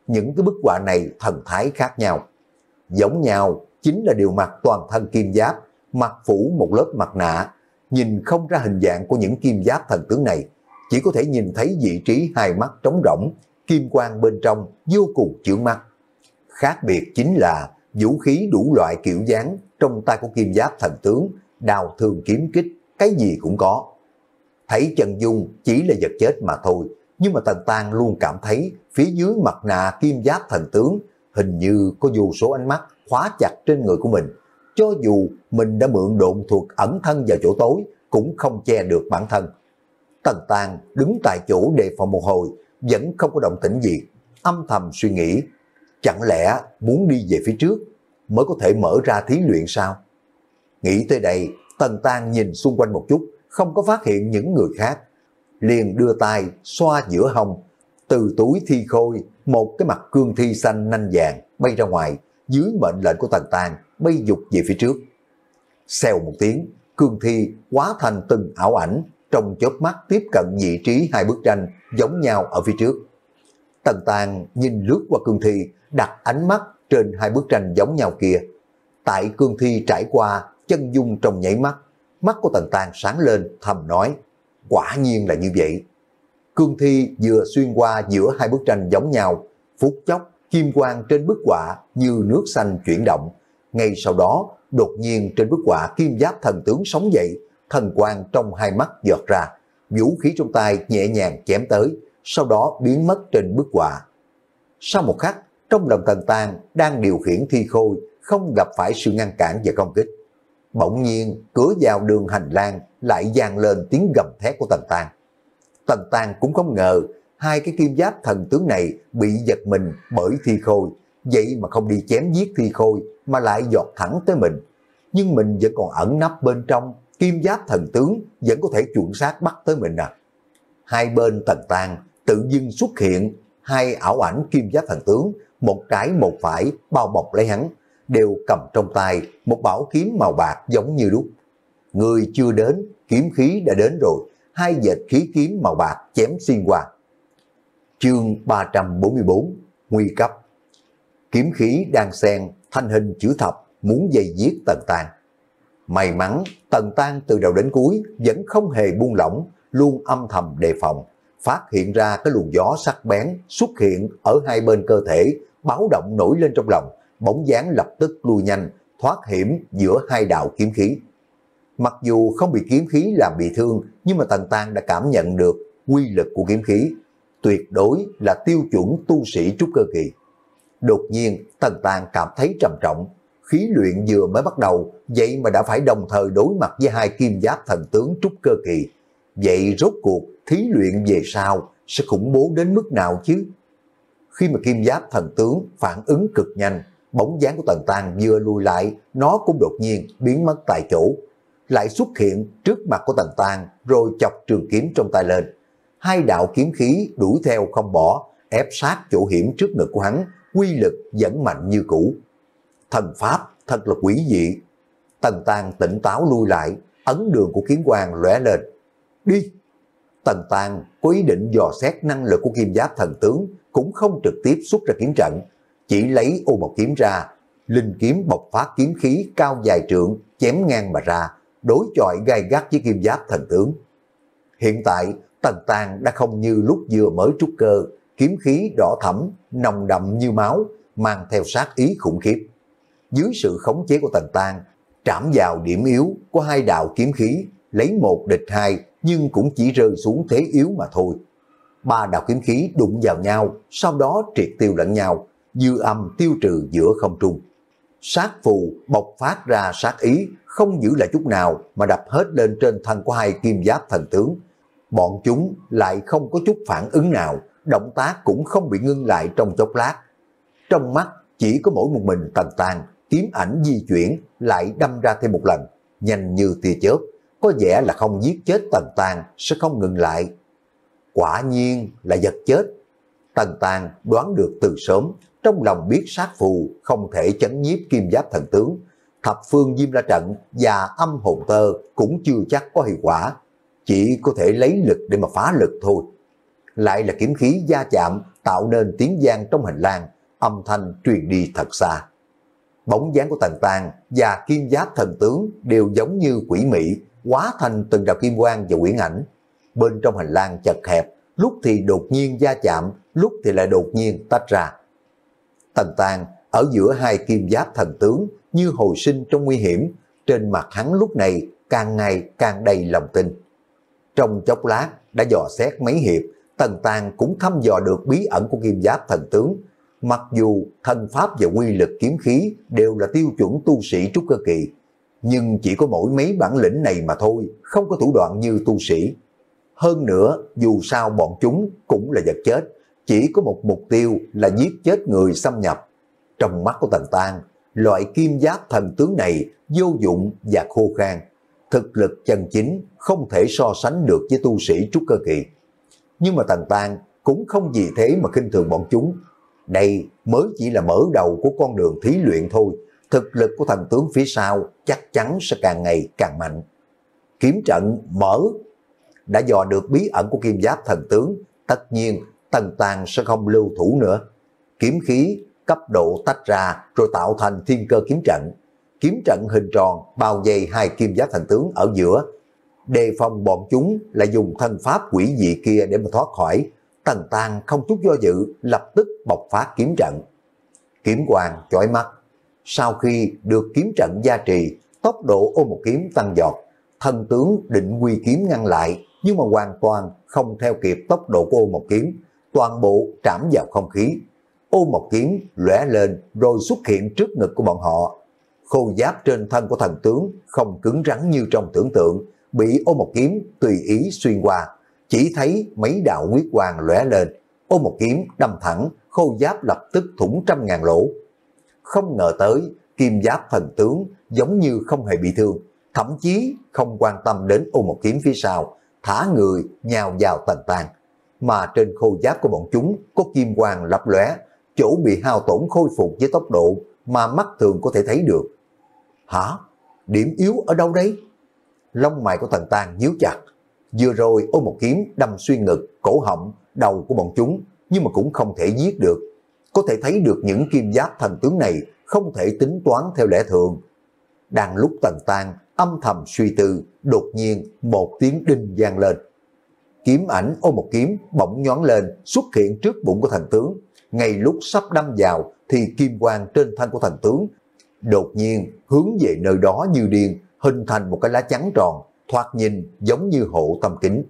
những cái bức họa này thần thái khác nhau. Giống nhau chính là đều mặc toàn thân kim giáp, mặt phủ một lớp mặt nạ, nhìn không ra hình dạng của những kim giáp thần tướng này, chỉ có thể nhìn thấy vị trí hai mắt trống rỗng, kim quang bên trong vô cùng chướng mắt. Khác biệt chính là vũ khí đủ loại kiểu dáng trong tay của kim giáp thần tướng, đao thương kiếm kích, cái gì cũng có. Thấy chân dung chỉ là vật chết mà thôi, nhưng mà Tần Tang luôn cảm thấy phía dưới mặt nạ kim giáp thần tướng hình như có vô số ánh mắt khóa chặt trên người của mình. Cho dù mình đã mượn độn thuật ẩn thân vào chỗ tối, cũng không che được bản thân. Tần Tang đứng tại chỗ đề phòng một hồi, vẫn không có động tĩnh gì, âm thầm suy nghĩ, chẳng lẽ muốn đi về phía trước mới có thể mở ra thí luyện sao? Nghĩ tới đây, Tần Tang nhìn xung quanh một chút, không có phát hiện những người khác, liền đưa tay xoa giữa hông, từ túi thi khôi một cái mặt cương thi xanh nanh vàng bay ra ngoài, dưới mệnh lệnh của Tần Tang bay dục về phía trước. Xèo một tiếng, cương thi hóa thành từng ảo ảnh, trong chớp mắt tiếp cận vị trí hai bức tranh giống nhau ở phía trước. Tần Tang nhìn lướt qua cương thi, đặt ánh mắt trên hai bức tranh giống nhau kia. Tại cương thi trải qua chân dung trong nháy mắt, mắt của Tần Tang sáng lên, thầm nói, quả nhiên là như vậy. Cương thi vừa xuyên qua giữa hai bức tranh giống nhau, phút chốc kim quang trên bức họa như nước xanh chuyển động. Ngay sau đó, đột nhiên trên bức họa kim giáp thần tướng sống dậy, thần quang trong hai mắt giọt ra, vũ khí trong tay nhẹ nhàng chém tới, sau đó biến mất trên bức họa. Sau một khắc, trong lòng Tần Tang đang điều khiển thi khôi, không gặp phải sự ngăn cản và công kích. Bỗng nhiên, cửa vào đường hành lang lại vang lên tiếng gầm thét của Tần Tang. Tần Tang cũng không ngờ hai cái kim giáp thần tướng này bị giật mình bởi thi khôi, vậy mà không đi chém giết thi khôi mà lại giọt thẳng tới mình. Nhưng mình vẫn còn ẩn nấp bên trong, kim giáp thần tướng vẫn có thể chuẩn xác bắt tới mình à. Hai bên Tần Tang tự dưng xuất hiện hai ảo ảnh kim giáp thần tướng, một trái một phải bao bọc lấy hắn, đều cầm trong tay một bảo kiếm màu bạc giống như đúc. Người chưa đến, kiếm khí đã đến rồi, hai vệt khí kiếm màu bạc chém xuyên qua. Chương ba trăm bốn mươi tư, nguy cấp. Kiếm khí đang xen thành hình chữ thập, muốn dây giết Tần Tang. May mắn Tần Tang từ đầu đến cuối vẫn không hề buông lỏng, luôn âm thầm đề phòng, phát hiện ra cái luồng gió sắc bén xuất hiện ở hai bên cơ thể, báo động nổi lên trong lòng, bóng dáng lập tức lui nhanh, thoát hiểm giữa hai đạo kiếm khí. Mặc dù không bị kiếm khí làm bị thương, nhưng mà Tần Tang đã cảm nhận được quy lực của kiếm khí, tuyệt đối là tiêu chuẩn tu sĩ trúc cơ kỳ. Đột nhiên Tần Tang cảm thấy trầm trọng, khí luyện vừa mới bắt đầu, vậy mà đã phải đồng thời đối mặt với hai kim giáp thần tướng trúc cơ kỳ. Vậy rốt cuộc thí luyện về sau sẽ khủng bố đến mức nào chứ? Khi mà kim giáp thần tướng phản ứng cực nhanh, bóng dáng của Tần Tang vừa lùi lại, nó cũng đột nhiên biến mất tại chỗ, lại xuất hiện trước mặt của Tần Tang, rồi chọc trường kiếm trong tay lên. Hai đạo kiếm khí đuổi theo không bỏ, ép sát chỗ hiểm trước ngực của hắn, quy lực vẫn mạnh như cũ. Thần pháp thật là quỷ dị. Tần Tang tỉnh táo lui lại, ấn đường của kiếm quang lóe lên. Đi! Tần Tang có ý định dò xét năng lực của kim giáp thần tướng, cũng không trực tiếp xuất ra kiếm trận, chỉ lấy ô một kiếm ra, linh kiếm bộc phát kiếm khí cao dài trượng, chém ngang mà ra, đối chọi gay gắt với kim giáp thần tướng. Hiện tại Tần Tang đã không như lúc vừa mới trúc cơ, kiếm khí đỏ thẫm, nồng đậm như máu, mang theo sát ý khủng khiếp. Dưới sự khống chế của Tần Tang, trảm vào điểm yếu của hai đạo kiếm khí, lấy một địch hai, nhưng cũng chỉ rơi xuống thế yếu mà thôi. Ba đạo kiếm khí đụng vào nhau, sau đó triệt tiêu lẫn nhau, dư âm tiêu trừ giữa không trung. Sát phù bộc phát ra sát ý, không giữ lại chút nào mà đập hết lên trên thân của hai kim giáp thần tướng. Bọn chúng lại không có chút phản ứng nào, động tác cũng không bị ngưng lại trong chốc lát. Trong mắt chỉ có mỗi một mình Tần Tang, kiếm ảnh di chuyển lại đâm ra thêm một lần, nhanh như tia chớp, có vẻ là không giết chết Tần Tang sẽ không ngừng lại. Quả nhiên là vật chết. Tần Tang đoán được từ sớm, trong lòng biết sát phù không thể chấn nhiếp kim giáp thần tướng, thập phương diêm la trận và âm hồn tơ cũng chưa chắc có hiệu quả, chỉ có thể lấy lực để mà phá lực thôi. Lại là kiếm khí va chạm, tạo nên tiếng vang trong hành lang, âm thanh truyền đi thật xa. Bóng dáng của Tần Tang và kim giáp thần tướng đều giống như quỷ mị, hóa thành từng đạo kim quang và quyển ảnh. Bên trong hành lang chật hẹp, lúc thì đột nhiên va chạm, lúc thì lại đột nhiên tách ra. Tần Tang ở giữa hai kim giáp thần tướng như hồi sinh trong nguy hiểm, trên mặt hắn lúc này càng ngày càng đầy lòng tin. Trong chốc lát đã dò xét mấy hiệp, Tần Tang cũng thăm dò được bí ẩn của kim giáp thần tướng. Mặc dù thân pháp và quy lực kiếm khí đều là tiêu chuẩn tu sĩ trúc cơ kỳ, nhưng chỉ có mỗi mấy bản lĩnh này mà thôi, không có thủ đoạn như tu sĩ. Hơn nữa, dù sao bọn chúng cũng là vật chết, chỉ có một mục tiêu là giết chết người xâm nhập. Trong mắt của Tần Tang, loại kim giáp thần tướng này vô dụng và khô khan, thực lực chân chính không thể so sánh được với tu sĩ trúc cơ kỳ. Nhưng mà Tần Tang cũng không vì thế mà khinh thường bọn chúng. Đây mới chỉ là mở đầu của con đường thí luyện thôi, thực lực của thần tướng phía sau chắc chắn sẽ càng ngày càng mạnh. Kiếm trận mở. Đã dò được bí ẩn của kim giáp thần tướng, tất nhiên Tần Tang sẽ không lưu thủ nữa. Kiếm khí cấp độ tách ra rồi tạo thành thiên cơ kiếm trận. Kiếm trận hình tròn bao vây hai kim giáp thần tướng ở giữa, đề phòng bọn chúng lại dùng thân pháp quỷ dị kia để mà thoát khỏi. Tần Tang không chút do dự, lập tức bộc phát kiếm trận. Kiếm quang chói mắt. Sau khi được kiếm trận gia trì, tốc độ ôm một kiếm tăng vọt. Thần tướng định quy kiếm ngăn lại, nhưng mà hoàn toàn không theo kịp tốc độ của ôm một kiếm, toàn bộ trảm vào không khí. Ôm một kiếm lóe lên rồi xuất hiện trước ngực của bọn họ. Khôi giáp trên thân của thần tướng không cứng rắn như trong tưởng tượng, bị ôm một kiếm tùy ý xuyên qua. Chỉ thấy mấy đạo huyết quang lóe lên, ôm một kiếm đâm thẳng, khôi giáp lập tức thủng trăm ngàn lỗ. Không ngờ tới, kim giáp thần tướng giống như không hề bị thương, thậm chí không quan tâm đến ôm một kiếm phía sau, thả người nhào vào Tần Tang. Mà trên khôi giáp của bọn chúng có kim quang lấp lóe, chỗ bị hao tổn khôi phục với tốc độ mà mắt thường có thể thấy được. Hả? Điểm yếu ở đâu đấy? Lông mày của Tần Tang nhíu chặt. Vừa rồi ôm một kiếm đâm xuyên ngực, cổ họng, đầu của bọn chúng, nhưng mà cũng không thể giết được. Có thể thấy được những kim giáp thần tướng này không thể tính toán theo lẽ thường. Đang lúc Tần Tang âm thầm suy tư, đột nhiên một tiếng đinh vang lên. Kiếm ảnh ôm một kiếm bỗng nhoáng lên, xuất hiện trước bụng của thần tướng. Ngay lúc sắp đâm vào thì kim quang trên thân của thần tướng đột nhiên hướng về nơi đó như điên, hình thành một cái lá chắn tròn, thoạt nhìn giống như hộ tâm kính.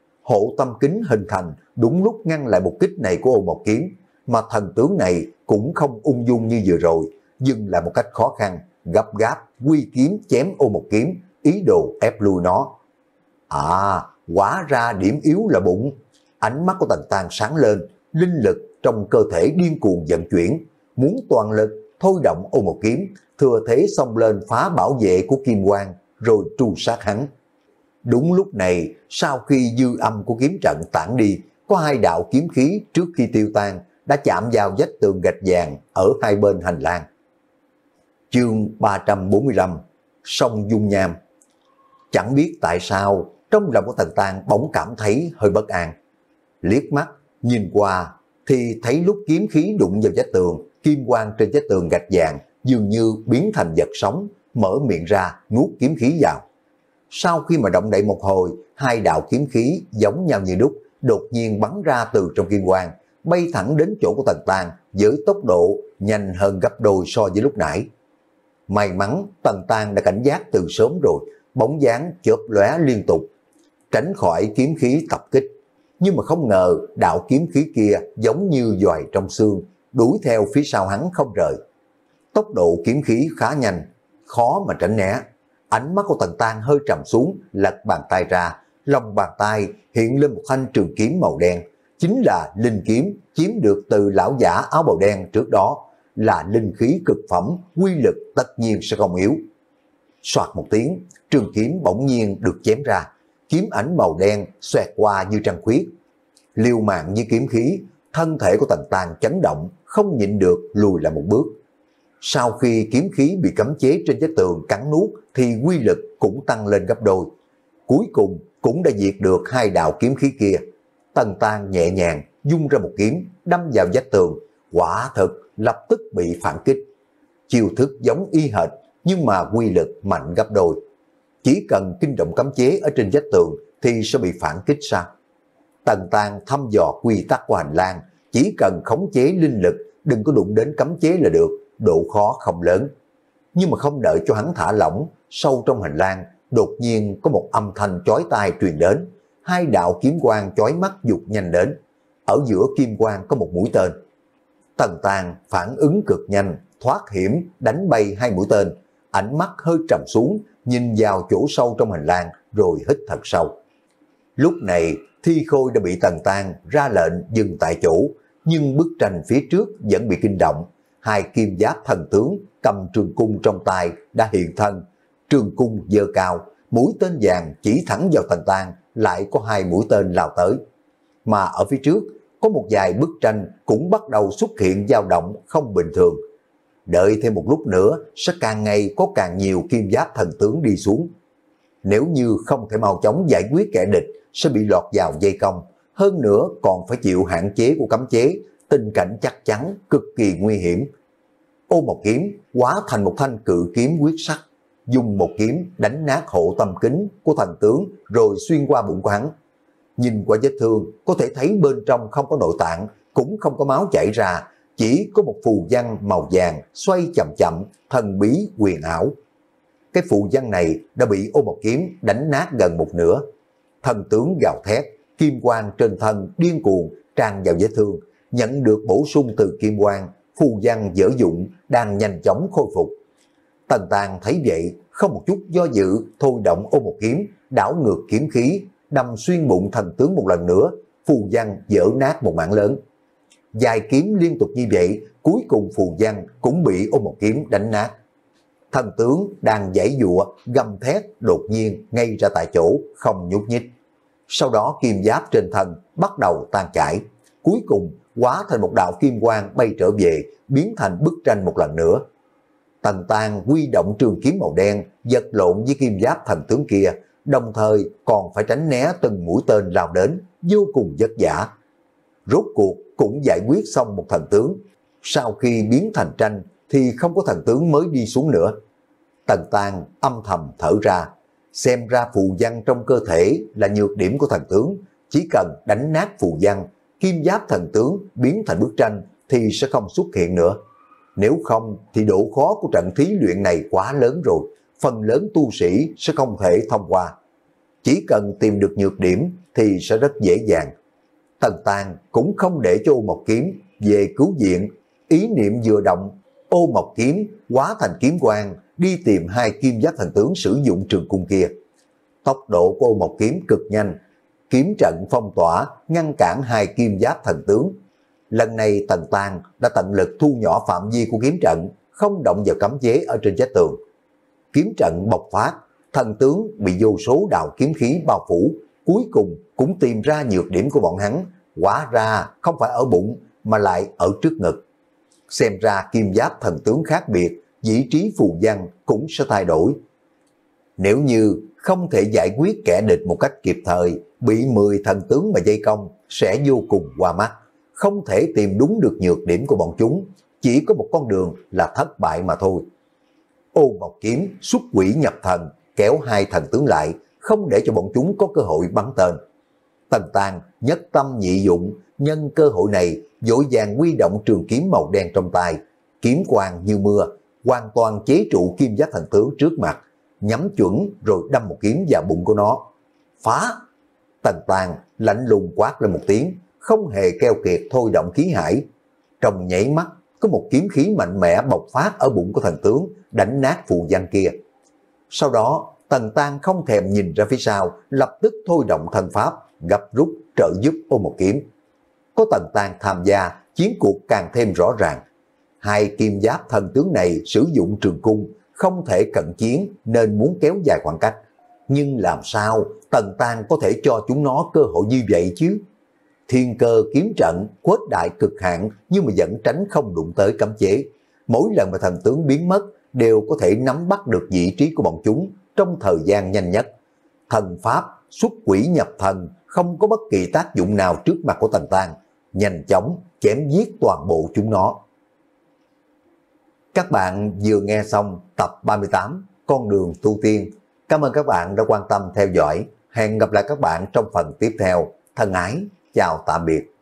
Hộ tâm kính hình thành đúng lúc ngăn lại một kích này của ôn một kiếm, mà thần tướng này cũng không ung dung như vừa rồi, dừng lại một cách khó khăn, gấp gáp quy kiếm chém ôn một kiếm, ý đồ ép lui nó. À, hóa ra điểm yếu là bụng. Ánh mắt của Tần Tang sáng lên, linh lực trong cơ thể điên cuồng vận chuyển, muốn toàn lực thôi động ôn một kiếm, thừa thế xông lên phá bảo vệ của kim quang, rồi tru sát hắn. Đúng lúc này, sau khi dư âm của kiếm trận tản đi, có hai đạo kiếm khí trước khi tiêu tan đã chạm vào vách tường gạch vàng ở hai bên hành lang. Chương ba trăm bốn mươi lăm, Sông Dung Nham. Chẳng biết tại sao, trong lòng của Tần Tang bỗng cảm thấy hơi bất an. Liếc mắt, nhìn qua, thì thấy lúc kiếm khí đụng vào vách tường, kim quang trên vách tường gạch vàng dường như biến thành vật sống, mở miệng ra nuốt kiếm khí vào. Sau khi mà động đậy một hồi, hai đạo kiếm khí giống nhau như đúc, đột nhiên bắn ra từ trong kim quang, bay thẳng đến chỗ của Tần Tang với tốc độ nhanh hơn gấp đôi so với lúc nãy. May mắn Tần Tang đã cảnh giác từ sớm rồi, bóng dáng chớp lóe liên tục, tránh khỏi kiếm khí tập kích. Nhưng mà không ngờ đạo kiếm khí kia giống như doài trong xương, đuổi theo phía sau hắn không rời. Tốc độ kiếm khí khá nhanh, khó mà tránh né. Ánh mắt của Tần Tang hơi trầm xuống, lật bàn tay ra, lòng bàn tay hiện lên một thanh trường kiếm màu đen, chính là linh kiếm chiếm được từ lão giả áo bào đen trước đó, là linh khí cực phẩm, quy lực tất nhiên sẽ không yếu. Soạt một tiếng, trường kiếm bỗng nhiên được chém ra, kiếm ảnh màu đen xoẹt qua như trăng khuyết. Liều mạng như kiếm khí, thân thể của Tần Tang chấn động, không nhịn được lùi lại một bước. Sau khi kiếm khí bị cấm chế trên vách tường cắn nuốt thì quy lực cũng tăng lên gấp đôi. Cuối cùng cũng đã diệt được hai đạo kiếm khí kia. Tần Tang nhẹ nhàng dung ra một kiếm đâm vào vách tường, quả thực lập tức bị phản kích. Chiêu thức giống y hệt nhưng mà quy lực mạnh gấp đôi. Chỉ cần kinh động cấm chế ở trên vách tường thì sẽ bị phản kích sao? Tần Tàng thăm dò quy tắc của hành lang, chỉ cần khống chế linh lực, đừng có đụng đến cấm chế là được, độ khó không lớn. Nhưng mà không đợi cho hắn thả lỏng, sâu trong hành lang, đột nhiên có một âm thanh chói tai truyền đến, hai đạo kiếm quang chói mắt vụt nhanh đến. Ở giữa kim quang có một mũi tên. Tần Tàng phản ứng cực nhanh, thoát hiểm đánh bay hai mũi tên, ánh mắt hơi trầm xuống, nhìn vào chỗ sâu trong hành lang rồi hít thật sâu. Lúc này Thi Khôi đã bị Tần Tàng ra lệnh dừng tại chỗ, nhưng bức tranh phía trước vẫn bị kinh động. Hai kim giáp thần tướng cầm trường cung trong tay đã hiện thân, trường cung giơ cao, mũi tên vàng chỉ thẳng vào Tần Tàng, lại có hai mũi tên lao tới. Mà ở phía trước có một vài bức tranh cũng bắt đầu xuất hiện dao động không bình thường. Đợi thêm một lúc nữa sẽ càng ngày có càng nhiều kim giáp thần tướng đi xuống. Nếu như không thể mau chóng giải quyết kẻ địch sẽ bị lọt vào dây công, hơn nữa còn phải chịu hạn chế của cấm chế, tình cảnh chắc chắn cực kỳ nguy hiểm. Ô một kiếm hóa thành một thanh cự kiếm quyết sắc, dùng một kiếm đánh nát hộ tâm kính của thần tướng rồi xuyên qua bụng của hắn. Nhìn qua vết thương có thể thấy bên trong không có nội tạng, cũng không có máu chảy ra, chỉ có một phù văn màu vàng xoay chậm chậm, thần bí quyền ảo. Cái phù văn này đã bị ô một kiếm đánh nát gần một nửa. Thần tướng gào thét, kim quang trên thân điên cuồng tràn vào vết thương, nhận được bổ sung từ kim quang, phù văn dở dụng đang nhanh chóng khôi phục. Tần Tàng thấy vậy, không một chút do dự, thôi động ô một kiếm, đảo ngược kiếm khí, đâm xuyên bụng thần tướng một lần nữa, phù văn dở nát một mảng lớn. Dài kiếm liên tục như vậy, cuối cùng phù văn cũng bị ô một kiếm đánh nát. Thần tướng đang giãy giụa, gầm thét, đột nhiên ngay ra tại chỗ, không nhúc nhích. Sau đó kim giáp trên thân bắt đầu tan chảy, cuối cùng hóa thành một đạo kim quang bay trở về, biến thành bức tranh một lần nữa. Tần Tàng huy động trường kiếm màu đen, vật lộn với kim giáp thần tướng kia, đồng thời còn phải tránh né từng mũi tên lao đến, vô cùng vất vả. Rốt cuộc cũng giải quyết xong một thần tướng. Sau khi biến thành tranh thì không có thần tướng mới đi xuống nữa. Tần Tàng âm thầm thở ra, xem ra phù văn trong cơ thể là nhược điểm của thần tướng, chỉ cần đánh nát phù văn, kim giáp thần tướng biến thành bức tranh thì sẽ không xuất hiện nữa. Nếu không thì độ khó của trận thí luyện này quá lớn rồi, phần lớn tu sĩ sẽ không thể thông qua. Chỉ cần tìm được nhược điểm thì sẽ rất dễ dàng. Tần Tàng cũng không để cho ô một kiếm về cứu viện, ý niệm vừa động, ô một kiếm hóa thành kiếm quang đi tìm hai kim giáp thần tướng sử dụng trường cung kia. Tốc độ của ô một kiếm cực nhanh, kiếm trận phong tỏa ngăn cản hai kim giáp thần tướng. Lần này Tần Tàng đã tận lực thu nhỏ phạm vi của kiếm trận, không động vào cấm chế ở trên vách tường. Kiếm trận bộc phát, thần tướng bị vô số đạo kiếm khí bao phủ, cuối cùng cũng tìm ra nhược điểm của bọn hắn, hóa ra không phải ở bụng mà lại ở trước ngực. Xem ra kim giáp thần tướng khác biệt, vị trí phù văn cũng sẽ thay đổi. Nếu như không thể giải quyết kẻ địch một cách kịp thời, bị mười thần tướng mà dây công sẽ vô cùng qua mắt, không thể tìm đúng được nhược điểm của bọn chúng, chỉ có một con đường là thất bại mà thôi. Ô Mộc Kiếm xuất quỷ nhập thần, kéo hai thần tướng lại, không để cho bọn chúng có cơ hội bắn tên. Tần Tàng nhất tâm nhị dụng, nhân cơ hội này vội vàng huy động trường kiếm màu đen trong tay, kiếm quang như mưa, hoàn toàn chế trụ kim giáp thần tướng trước mặt, nhắm chuẩn rồi đâm một kiếm vào bụng của nó. Phá! Tần Tàng lạnh lùng quát lên một tiếng, không hề keo kiệt thôi động khí hải. Trong nhảy mắt, có một kiếm khí mạnh mẽ bộc phát ở bụng của thần tướng, đánh nát phù văn kia. Sau đó, Tần Tàng không thèm nhìn ra phía sau, lập tức thôi động thần pháp, gấp rút trợ giúp Ô Một Kiếm. Có Tần Tàng tham gia, chiến cuộc càng thêm rõ ràng. Hai kim giáp thần tướng này sử dụng trường cung, không thể cận chiến nên muốn kéo dài khoảng cách. Nhưng làm sao Tần Tàng có thể cho chúng nó cơ hội như vậy chứ? Thiên cơ kiếm trận khuếch đại cực hạn nhưng mà vẫn tránh không đụng tới cấm chế. Mỗi lần mà thần tướng biến mất đều có thể nắm bắt được vị trí của bọn chúng trong thời gian nhanh nhất. Thần pháp xuất quỷ nhập thần không có bất kỳ tác dụng nào trước mặt của Tần Tàng. nhanh chóng chém giết toàn bộ chúng nó. Các bạn vừa nghe xong tập ba mươi tám Con đường tu tiên. Cảm ơn các bạn đã quan tâm theo dõi. Hẹn gặp lại các bạn trong phần tiếp theo. Thân ái, chào tạm biệt.